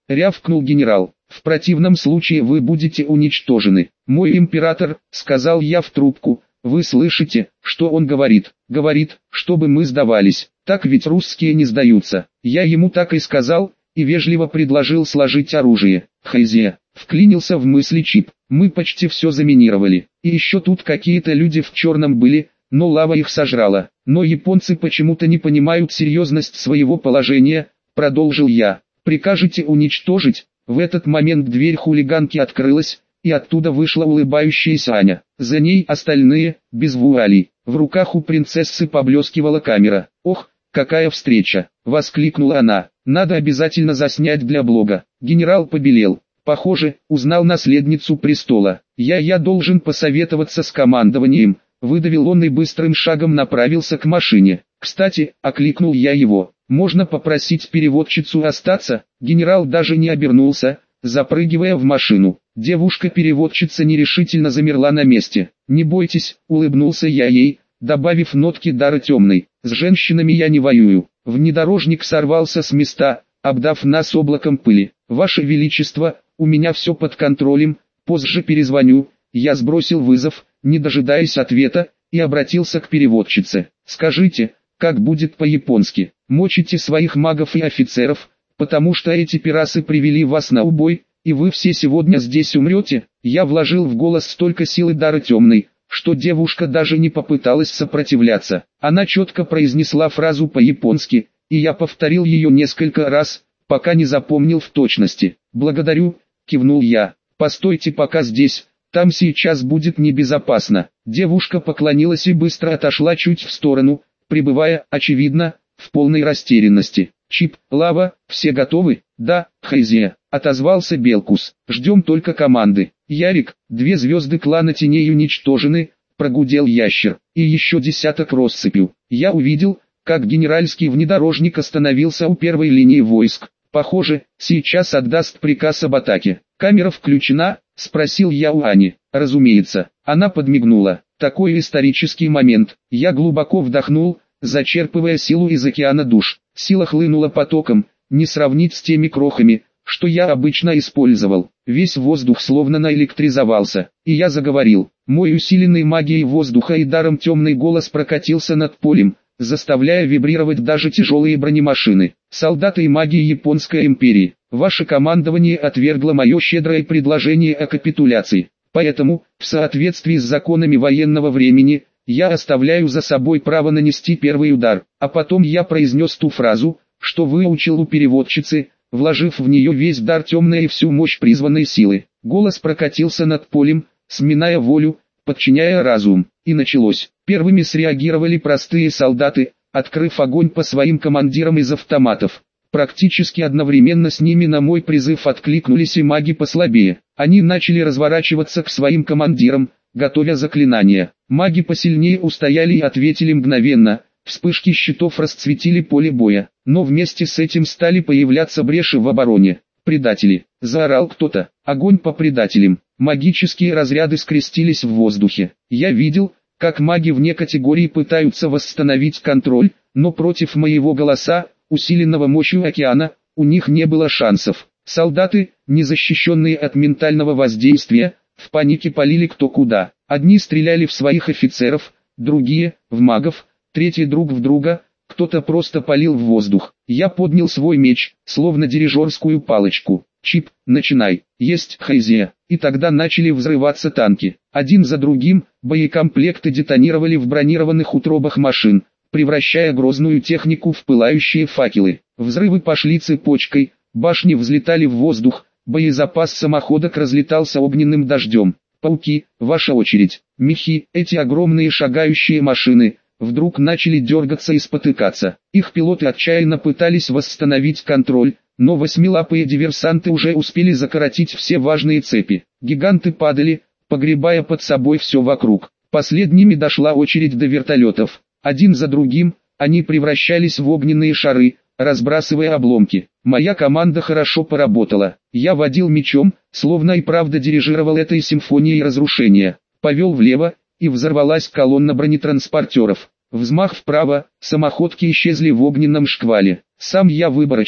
Speaker 1: рявкнул генерал. В противном случае вы будете уничтожены. Мой император, сказал я в трубку, вы слышите, что он говорит? Говорит, чтобы мы сдавались. Так ведь русские не сдаются. Я ему так и сказал, и вежливо предложил сложить оружие. Хайзе, вклинился в мысли Чип. Мы почти все заминировали. И еще тут какие-то люди в черном были, но лава их сожрала. Но японцы почему-то не понимают серьезность своего положения, продолжил я. Прикажете уничтожить? В этот момент дверь хулиганки открылась, и оттуда вышла улыбающаяся Аня. За ней остальные, без вуалей. В руках у принцессы поблескивала камера. «Ох, какая встреча!» — воскликнула она. «Надо обязательно заснять для блога». Генерал побелел. Похоже, узнал наследницу престола. Я должен посоветоваться с командованием. Выдавил он и быстрым шагом направился к машине. «Кстати», — окликнул я его, — «можно попросить переводчицу остаться?» Генерал даже не обернулся, запрыгивая в машину. Девушка-переводчица нерешительно замерла на месте. «Не бойтесь», — улыбнулся я ей, добавив нотки дара темной. «С женщинами я не воюю». Внедорожник сорвался с места, обдав нас облаком пыли. «Ваше Величество, у меня все под контролем, позже перезвоню». Я сбросил вызов, не дожидаясь ответа, и обратился к переводчице. «Скажите, как будет по-японски? Мочите своих магов и офицеров, потому что эти пирасы привели вас на убой, и вы все сегодня здесь умрете». Я вложил в голос столько силы дара темной, что девушка даже не попыталась сопротивляться. Она четко произнесла фразу по-японски, и я повторил ее несколько раз, пока не запомнил в точности. «Благодарю», — кивнул я. «Постойте пока здесь, там сейчас будет небезопасно». Девушка поклонилась и быстро отошла чуть в сторону, пребывая, очевидно, в полной растерянности. «Чип, Лава, все готовы?» «Да, Хайзе», — отозвался Белкус. «Ждем только команды». «Ярик, 2 звезды клана теней уничтожены», — прогудел ящер. «И еще 10 россыпью». Я увидел, как генеральский внедорожник остановился у первой линии войск. «Похоже, сейчас отдаст приказ об атаке». «Камера включена?» — спросил я у Ани. «Разумеется». Она подмигнула. Такой исторический момент. Я глубоко вдохнул, зачерпывая силу из океана душ. Сила хлынула потоком, не сравнить с теми крохами, что я обычно использовал. Весь воздух словно наэлектризовался, и я заговорил. Мой усиленный магией воздуха и даром темный голос прокатился над полем, заставляя вибрировать даже тяжелые бронемашины. «Солдаты и маги Японской империи, ваше командование отвергло мое щедрое предложение о капитуляции. Поэтому, в соответствии с законами военного времени, я оставляю за собой право нанести первый удар». А потом я произнес ту фразу, что выучил у переводчицы, вложив в нее весь дар темной и всю мощь призванной силы. Голос прокатился над полем, сминая волю, подчиняя разум. И началось. Первыми среагировали простые солдаты, открыв огонь по своим командирам из автоматов. Практически одновременно с ними на мой призыв откликнулись и маги послабее. Они начали разворачиваться к своим командирам, готовя заклинания. Маги посильнее устояли и ответили мгновенно. Вспышки щитов расцветили поле боя, но вместе с этим стали появляться бреши в обороне. «Предатели!» — заорал кто-то. «Огонь по предателям!» Магические разряды скрестились в воздухе. Я видел, как маги вне категории пытаются восстановить контроль, но против моего голоса, усиленного мощью океана, у них не было шансов. Солдаты, незащищенные от ментального воздействия, в панике палили кто куда. Одни стреляли в своих офицеров, другие — в магов, третьи друг в друга, кто-то просто палил в воздух. Я поднял свой меч, словно дирижерскую палочку. «Чип, начинай». «Есть, Хайзе». И тогда начали взрываться танки. Один за другим, боекомплекты детонировали в бронированных утробах машин, превращая грозную технику в пылающие факелы. Взрывы пошли цепочкой, башни взлетали в воздух, боезапас самоходок разлетался огненным дождем. «Пауки, ваша очередь». Мехи, эти огромные шагающие машины, вдруг начали дергаться и спотыкаться. Их пилоты отчаянно пытались восстановить контроль, но восьмилапые диверсанты уже успели закоротить все важные цепи. Гиганты падали, погребая под собой все вокруг. Последними дошла очередь до вертолетов. Один за другим, они превращались в огненные шары, разбрасывая обломки. Моя команда хорошо поработала. Я водил мечом, словно и правда дирижировал этой симфонией разрушения. Повел влево, и взорвалась колонна бронетранспортеров. Взмах вправо, самоходки исчезли в огненном шквале. Сам я выборочно,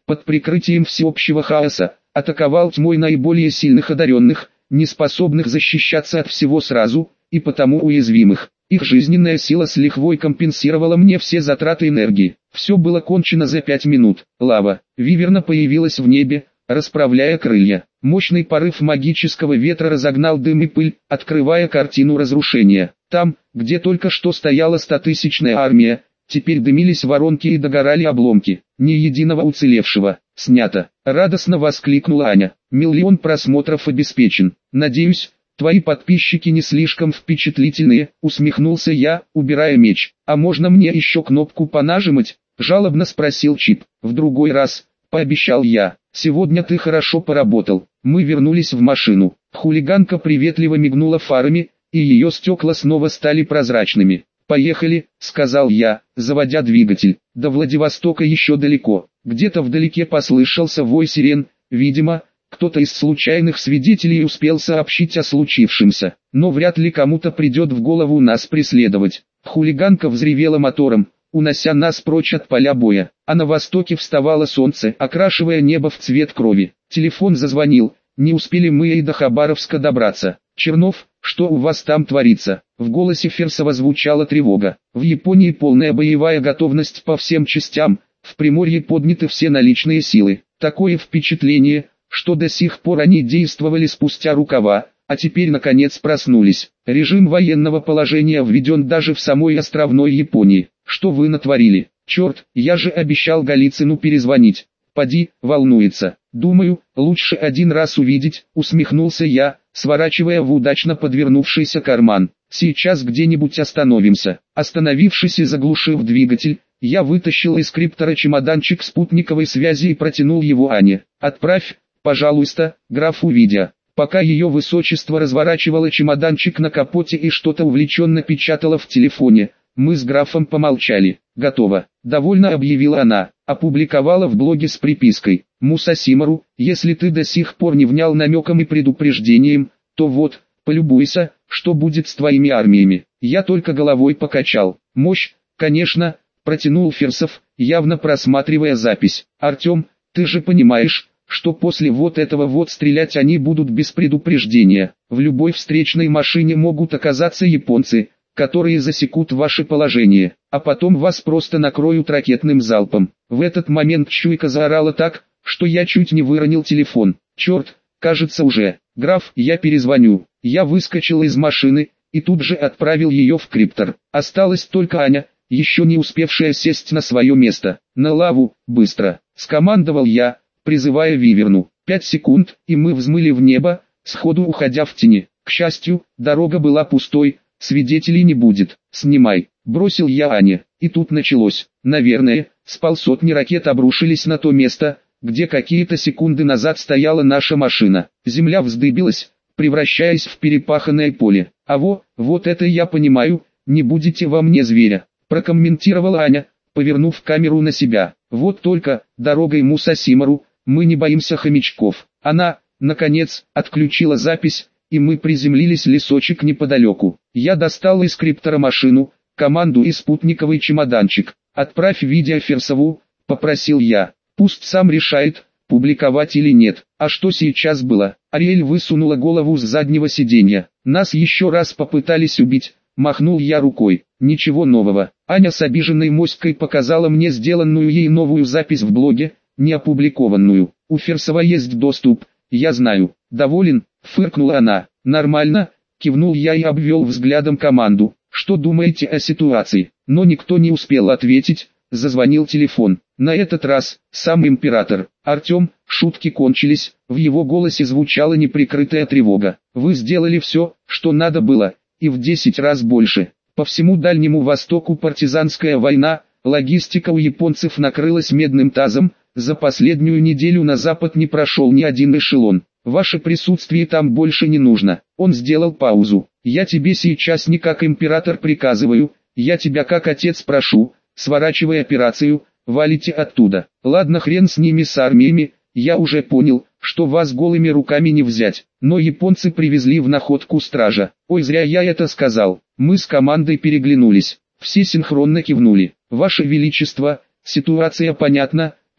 Speaker 1: под прикрытием всеобщего хаоса, атаковал тьмой наиболее сильных одаренных, не способных защищаться от всего сразу, и потому уязвимых. Их жизненная сила с лихвой компенсировала мне все затраты энергии. Все было кончено за 5 минут. Лава Виверна появилась в небе, расправляя крылья. Мощный порыв магического ветра разогнал дым и пыль, открывая картину разрушения. Там, где только что стояла 100-тысячная армия, теперь дымились воронки и догорали обломки. Ни единого уцелевшего. Снято. Радостно воскликнула Аня. 1 000 000 просмотров обеспечен. Надеюсь, твои подписчики не слишком впечатлительные, усмехнулся я, убирая меч. А можно мне еще кнопку понажимать? Жалобно спросил Чип. В другой раз, пообещал я. Сегодня ты хорошо поработал. Мы вернулись в машину. Хулиганка приветливо мигнула фарами, и ее стекла снова стали прозрачными. «Поехали», — сказал я, заводя двигатель. До Владивостока еще далеко. Где-то вдалеке послышался вой сирен. Видимо, кто-то из случайных свидетелей успел сообщить о случившемся. Но вряд ли кому-то придет в голову нас преследовать. Хулиганка взревела мотором, унося нас прочь от поля боя. А на востоке вставало солнце, окрашивая небо в цвет крови. Телефон зазвонил. Не успели мы и до Хабаровска добраться. «Чернов, что у вас там творится?» В голосе Фирсова звучала тревога. В Японии полная боевая готовность по всем частям, в Приморье подняты все наличные силы. Такое впечатление, что до сих пор они действовали спустя рукава, а теперь наконец проснулись. Режим военного положения введен даже в самой островной Японии. Что вы натворили? Черт, я же обещал Голицыну перезвонить. Поди, волнуется. Думаю, лучше один раз увидеть, усмехнулся я, сворачивая в удачно подвернувшийся карман. Сейчас где-нибудь остановимся. Остановившись и заглушив двигатель, я вытащил из криптора чемоданчик спутниковой связи и протянул его Ане. «Отправь, пожалуйста, графу видео». Пока ее высочество разворачивало чемоданчик на капоте и что-то увлеченно печатало в телефоне, мы с графом помолчали. «Готово», — довольно объявила она. Опубликовала в блоге с припиской: «Мусасимару, если ты до сих пор не внял намеком и предупреждением, то вот, полюбуйся, что будет с твоими армиями». Я только головой покачал. «Мощь, конечно», — протянул Фирсов, явно просматривая запись. «Артем, ты же понимаешь, что после вот этого вот стрелять они будут без предупреждения. В любой встречной машине могут оказаться японцы, которые засекут ваше положение, а потом вас просто накроют ракетным залпом». В этот момент чуйка заорала так, что я чуть не выронил телефон. «Черт, кажется уже. Граф, я перезвоню». Я выскочил из машины, и тут же отправил ее в криптор. Осталась только Аня, еще не успевшая сесть на свое место. «На лаву, быстро», — скомандовал я, призывая Виверну. 5 секунд, и мы взмыли в небо, сходу уходя в тени. К счастью, дорога была пустой, свидетелей не будет. «Снимай», — бросил я Ане. И тут началось. Наверное, с полсотни ракет обрушились на то место, где какие-то секунды назад стояла наша машина. Земля вздыбилась, превращаясь в перепаханное поле. «А вот это я понимаю, не будете во мне зверя», — прокомментировала Аня, повернув камеру на себя. «Вот только, дорогой Мусасимару, мы не боимся хомячков». Она, наконец, отключила запись, и мы приземлились лесочек неподалеку. Я достал из криптора машину, команду и спутниковый чемоданчик. «Отправь видео Фирсову», — попросил я. «Пусть сам решает, публиковать или нет». А что сейчас было? Ариэль высунула голову с заднего сиденья. «Нас еще раз попытались убить», — махнул я рукой. «Ничего нового». Аня с обиженной моськой показала мне сделанную ей новую запись в блоге, не опубликованную. «У Фирсова есть доступ, я знаю». «Доволен?» — фыркнула она. «Нормально», — кивнул я и обвел взглядом команду. «Что думаете о ситуации?» Но никто не успел ответить, зазвонил телефон. На этот раз, сам император. «Артем, шутки кончились», в его голосе звучала неприкрытая тревога. «Вы сделали все, что надо было, и в 10 раз больше. По всему Дальнему Востоку партизанская война, логистика у японцев накрылась медным тазом, за последнюю неделю на запад не прошел ни один эшелон. Ваше присутствие там больше не нужно». Он сделал паузу. «Я тебе сейчас не как император приказываю, я тебя как отец прошу, сворачивай операцию, валите оттуда». «Ладно, хрен с ними, с армиями, я уже понял, что вас голыми руками не взять». Но японцы привезли в находку стража. «Ой, зря я это сказал». Мы с командой переглянулись. Все синхронно кивнули. «Ваше Величество, ситуация понятна,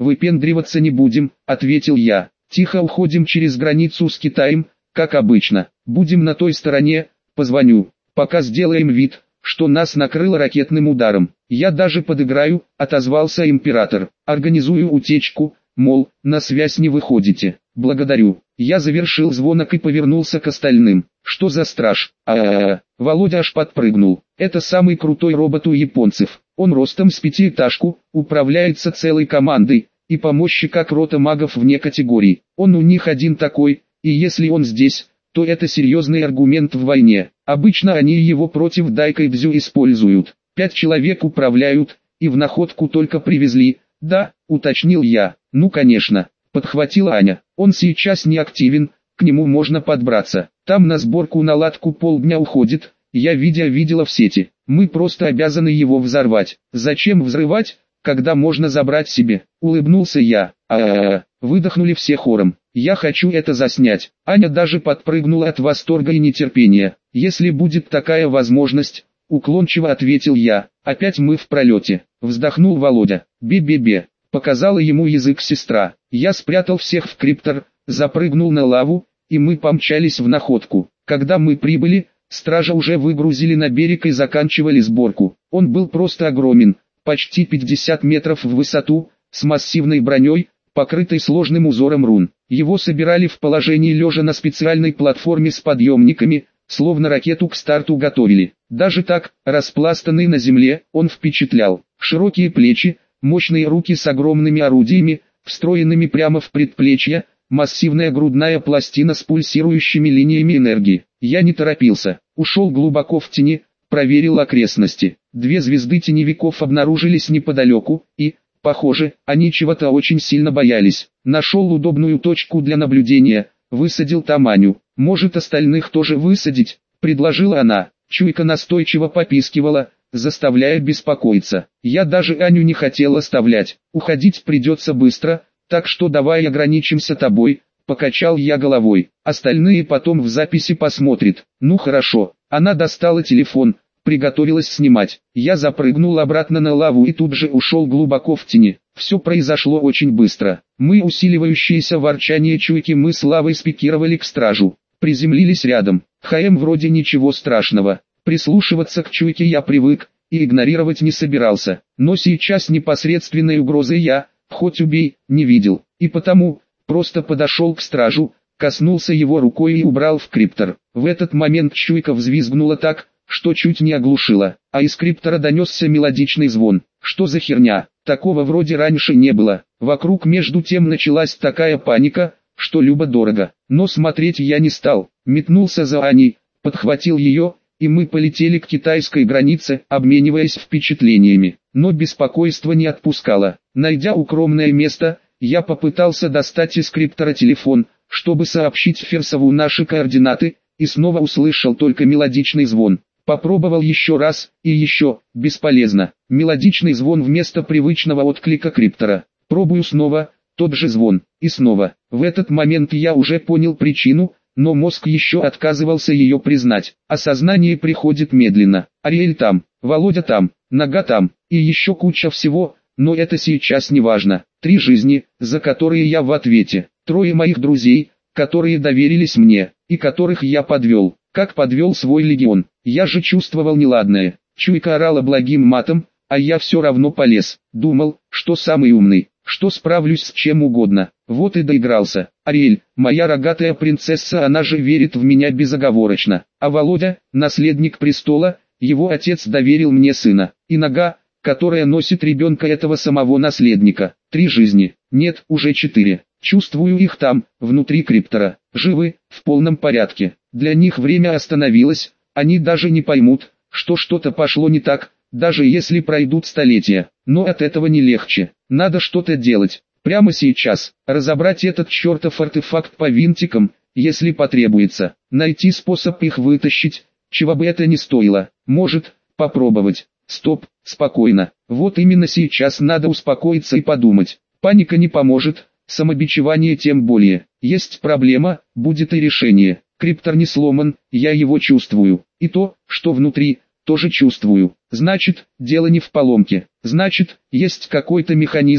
Speaker 1: выпендриваться не будем, ответил я. Тихо уходим через границу с Китаем, как обычно. Будем на той стороне, позвоню. Пока сделаем вид, что нас накрыло ракетным ударом. Я даже подыграю, отозвался император. Организую утечку, мол, на связь не выходите. Благодарю. Я завершил звонок и повернулся к остальным. Что за страж? Володя аж подпрыгнул. Это самый крутой робот у японцев. Он ростом с пятиэтажку, управляется целой командой, и по мощи как рота магов вне категорий. Он у них один такой, и если он здесь, то это серьезный аргумент в войне. Обычно они его против Дайкайдзю используют. 5 человек управляют, и в находку только привезли. Да, уточнил я. Ну конечно, подхватила Аня. Он сейчас не активен, к нему можно подбраться. Там на сборку-наладку полдня уходит, я видела в сети. Мы просто обязаны его взорвать. Зачем взрывать, когда можно забрать себе? Улыбнулся я. Выдохнули все хором. Я хочу это заснять. Аня даже подпрыгнула от восторга и нетерпения. Если будет такая возможность, уклончиво ответил я. Опять мы в пролете. Вздохнул Володя. Бе-бе-бе. Показала ему язык сестра. Я спрятал всех в криптор, запрыгнул на лаву, и мы помчались в находку. Когда мы прибыли, стража уже выгрузили на берег и заканчивали сборку. Он был просто огромен, почти 50 метров в высоту, с массивной броней, покрытой сложным узором рун. Его собирали в положении лежа на специальной платформе с подъемниками, словно ракету к старту готовили. Даже так, распластанный на земле, он впечатлял. Широкие плечи, мощные руки с огромными орудиями, встроенными прямо в предплечья, массивная грудная пластина с пульсирующими линиями энергии. Я не торопился, ушел глубоко в тени, проверил окрестности. 2 звезды теневиков обнаружились неподалеку, и, похоже, они чего-то очень сильно боялись. Нашел удобную точку для наблюдения, высадил там Аню. Может остальных тоже высадить, предложила она. Чуйка настойчиво попискивала, заставляя беспокоиться. Я даже Аню не хотел оставлять. Уходить придется быстро, так что давай ограничимся тобой, покачал я головой. Остальные потом в записи посмотрят. Ну хорошо. Она достала телефон, приготовилась снимать. Я запрыгнул обратно на лаву и тут же ушел глубоко в тени. Все произошло очень быстро. Усиливающееся ворчание чуйки мы с лавой спикировали к стражу. Приземлились рядом. Вроде ничего страшного. Прислушиваться к чуйке я привык, и игнорировать не собирался. Но сейчас непосредственной угрозы я, хоть убей, не видел. И потому, просто подошел к стражу, коснулся его рукой и убрал в криптор. В этот момент чуйка взвизгнула так, что чуть не оглушила, а из криптора донесся мелодичный звон. Что за херня? Такого вроде раньше не было. Вокруг между тем началась такая паника, что любо-дорого. Но смотреть я не стал. Метнулся за Аней, подхватил ее, и мы полетели к китайской границе, обмениваясь впечатлениями. Но беспокойство не отпускало. Найдя укромное место, я попытался достать из криптора телефон, чтобы сообщить Ферсову наши координаты, и снова услышал только мелодичный звон. Попробовал еще раз, и еще, бесполезно. Мелодичный звон вместо привычного отклика криптора. Пробую снова, тот же звон, и снова. В этот момент я уже понял причину, но мозг еще отказывался ее признать. Осознание приходит медленно. Ариэль там, Володя там, Нога там, и еще куча всего, но это сейчас не важно. 3 жизни, за которые я в ответе. 3 моих друзей, которые доверились мне, и которых я подвел. Как подвел свой легион. Я же чувствовал неладное. Чуйка орала благим матом, а я все равно полез. Думал, что самый умный, что справлюсь с чем угодно. Вот и доигрался. Ариэль, моя рогатая принцесса, она же верит в меня безоговорочно. А Володя, наследник престола, его отец доверил мне сына. И Нога, которая носит ребенка этого самого наследника. 3 жизни. Нет, уже 4. Чувствую их там, внутри криптора. Живы, в полном порядке. Для них время остановилось, они даже не поймут, что что-то пошло не так, даже если пройдут столетия. Но от этого не легче. Надо что-то делать. Прямо сейчас. Разобрать этот чертов артефакт по винтикам, если потребуется. Найти способ их вытащить, чего бы это ни стоило. Может, попробовать. Стоп, спокойно. Вот именно сейчас надо успокоиться и подумать. Паника не поможет, самобичевание тем более. Есть проблема, будет и решение. Криптор не сломан, я его чувствую. И то, что внутри, тоже чувствую. Значит, дело не в поломке. Значит, есть какой-то механизм,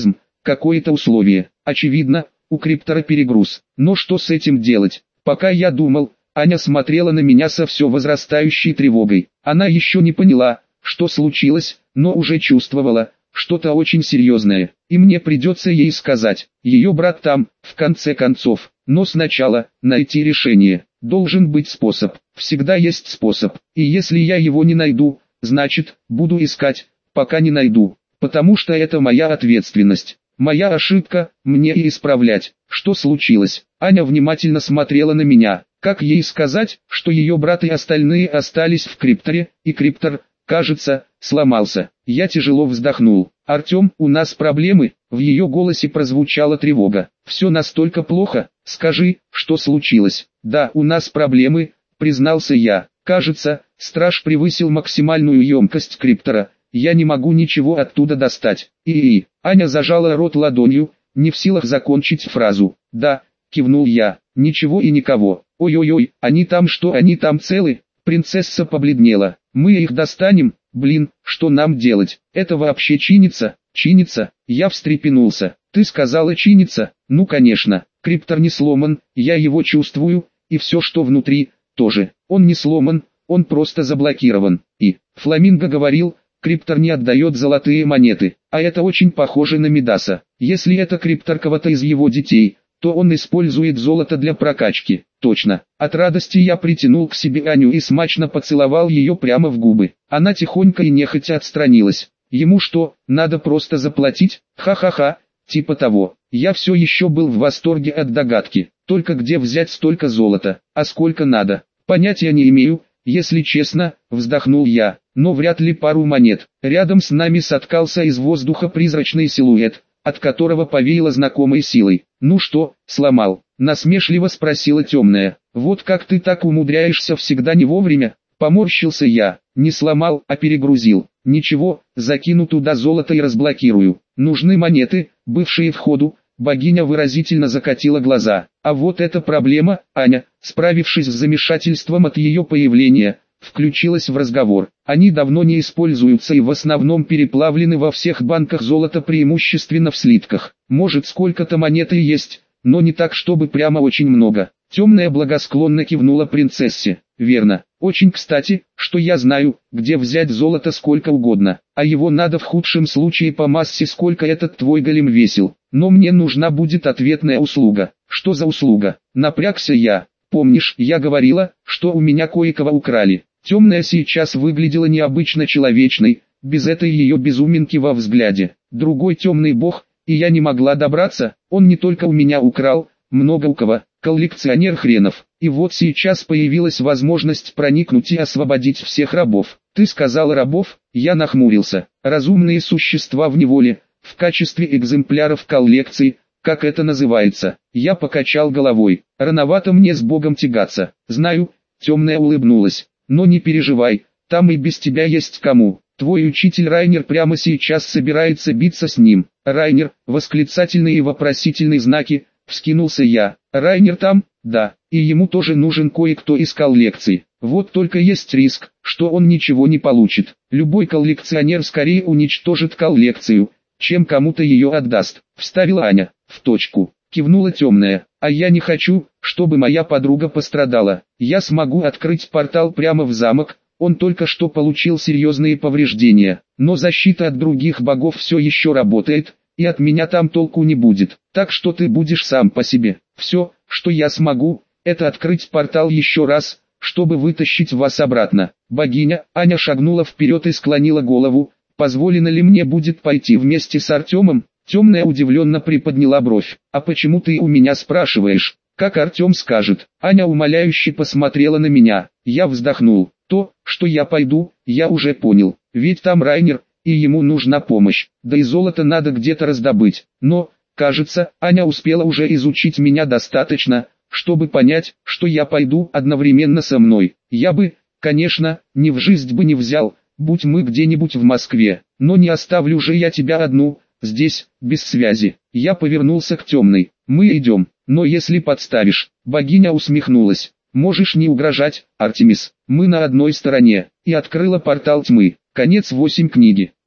Speaker 1: какое-то условие. Очевидно, у криптора перегруз. Но что с этим делать? Пока я думал, Аня смотрела на меня со все возрастающей тревогой. Она еще не поняла, что случилось, но уже чувствовала что-то очень серьезное. И мне придется ей сказать. Ее брат там, в конце концов. Но сначала найти решение. Должен быть способ. Всегда есть способ. И если я его не найду, значит, буду искать, пока не найду. Потому что это моя ответственность. Моя ошибка, мне и исправлять. Что случилось? Аня внимательно смотрела на меня. Как ей сказать, что ее брат и остальные остались в крипторе, и криптор, кажется, сломался. Я тяжело вздохнул. «Артем, у нас проблемы?» В ее голосе прозвучала тревога. «Все настолько плохо? Скажи, что случилось?» «Да, у нас проблемы», признался я. «Кажется, страж превысил максимальную емкость криптора. Я не могу ничего оттуда достать». Аня зажала рот ладонью, не в силах закончить фразу. «Да», кивнул я, — «ничего и никого». «Ой-ой-ой, они там что, они там целы?» Принцесса побледнела. «Мы их достанем? Блин, что нам делать? Это вообще чинится?» «Чинится?» Я встрепенулся. «Ты сказала чинится?» «Ну конечно, криптор не сломан, я его чувствую, и все что внутри, тоже. Он не сломан, он просто заблокирован». И Фламинго говорил, криптор не отдает золотые монеты, а это очень похоже на Мидаса. Если это криптор кого-то из его детей, то он использует золото для прокачки. Точно. От радости я притянул к себе Аню и смачно поцеловал ее прямо в губы. Она тихонько и нехотя отстранилась. Ему что, надо просто заплатить? Ха-ха-ха, типа того. Я все еще был в восторге от догадки. Только где взять столько золота? А сколько надо? Понятия не имею, если честно, вздохнул я. Но вряд ли пару монет. Рядом с нами соткался из воздуха призрачный силуэт, от которого повеяло знакомой силой. «Ну что, сломал?» — насмешливо спросила темная. «Вот как ты так умудряешься всегда не вовремя?» Поморщился я. «Не сломал, а перегрузил». «Ничего, закину туда золото и разблокирую. Нужны монеты, бывшие в ходу». Богиня выразительно закатила глаза. «А вот эта проблема», Аня, справившись с замешательством от ее появления, включилась в разговор. «Они давно не используются и в основном переплавлены во всех банках золота, преимущественно в слитках. Может, сколько-то монет и есть, но не так, чтобы прямо очень много». Темная благосклонно кивнула принцессе. «Верно. Очень кстати, что я знаю, где взять золото сколько угодно, а его надо в худшем случае по массе, сколько этот твой голем весил. Но мне нужна будет ответная услуга». «Что за услуга?» Напрягся я. «Помнишь, я говорила, что у меня кое-кого украли?» Темная сейчас выглядела необычно человечной, без этой ее безуминки во взгляде. Другой темный бог, и я не могла добраться, он не только у меня украл, много у кого, коллекционер хренов. И вот сейчас появилась возможность проникнуть и освободить всех рабов. «Ты сказал рабов?» Я нахмурился. «Разумные существа в неволе, в качестве экземпляров коллекции, как это называется?» Я покачал головой. «Рановато мне с Богом тягаться». «Знаю», темная улыбнулась. «Но не переживай, там и без тебя есть кому. Твой учитель Райнер прямо сейчас собирается биться с ним». «Райнер», восклицательные и вопросительные знаки, вскинулся я. «Райнер там?» «Да, и ему тоже нужен кое-кто из коллекций. Вот только есть риск, что он ничего не получит. Любой коллекционер скорее уничтожит коллекцию, чем кому-то ее отдаст», вставила Аня. «В точку», кивнула темная. «А я не хочу, чтобы моя подруга пострадала. Я смогу открыть портал прямо в замок, он только что получил серьезные повреждения, но защита от других богов все еще работает, и от меня там толку не будет, так что ты будешь сам по себе. Все, что я смогу, это открыть портал еще раз, чтобы вытащить вас обратно». Богиня, Аня шагнула вперед и склонила голову. «Позволено ли мне будет пойти вместе с Артемом?» Темная удивленно приподняла бровь. «А почему ты у меня спрашиваешь? Как Артем скажет?» Аня умоляюще посмотрела на меня. Я вздохнул. «То, что я пойду, я уже понял. Ведь там Райнер, и ему нужна помощь. Да и золото надо где-то раздобыть. Но, кажется, Аня успела уже изучить меня достаточно, чтобы понять, что я пойду одновременно со мной. Я бы, конечно, ни в жизнь бы не взял, будь мы где-нибудь в Москве. Но не оставлю же я тебя одну, здесь, без связи». Я повернулся к темной. «Мы идем, но если подставишь». Богиня усмехнулась. «Можешь не угрожать, Артемис, мы на одной стороне», и открыла портал тьмы. Конец 8 книги.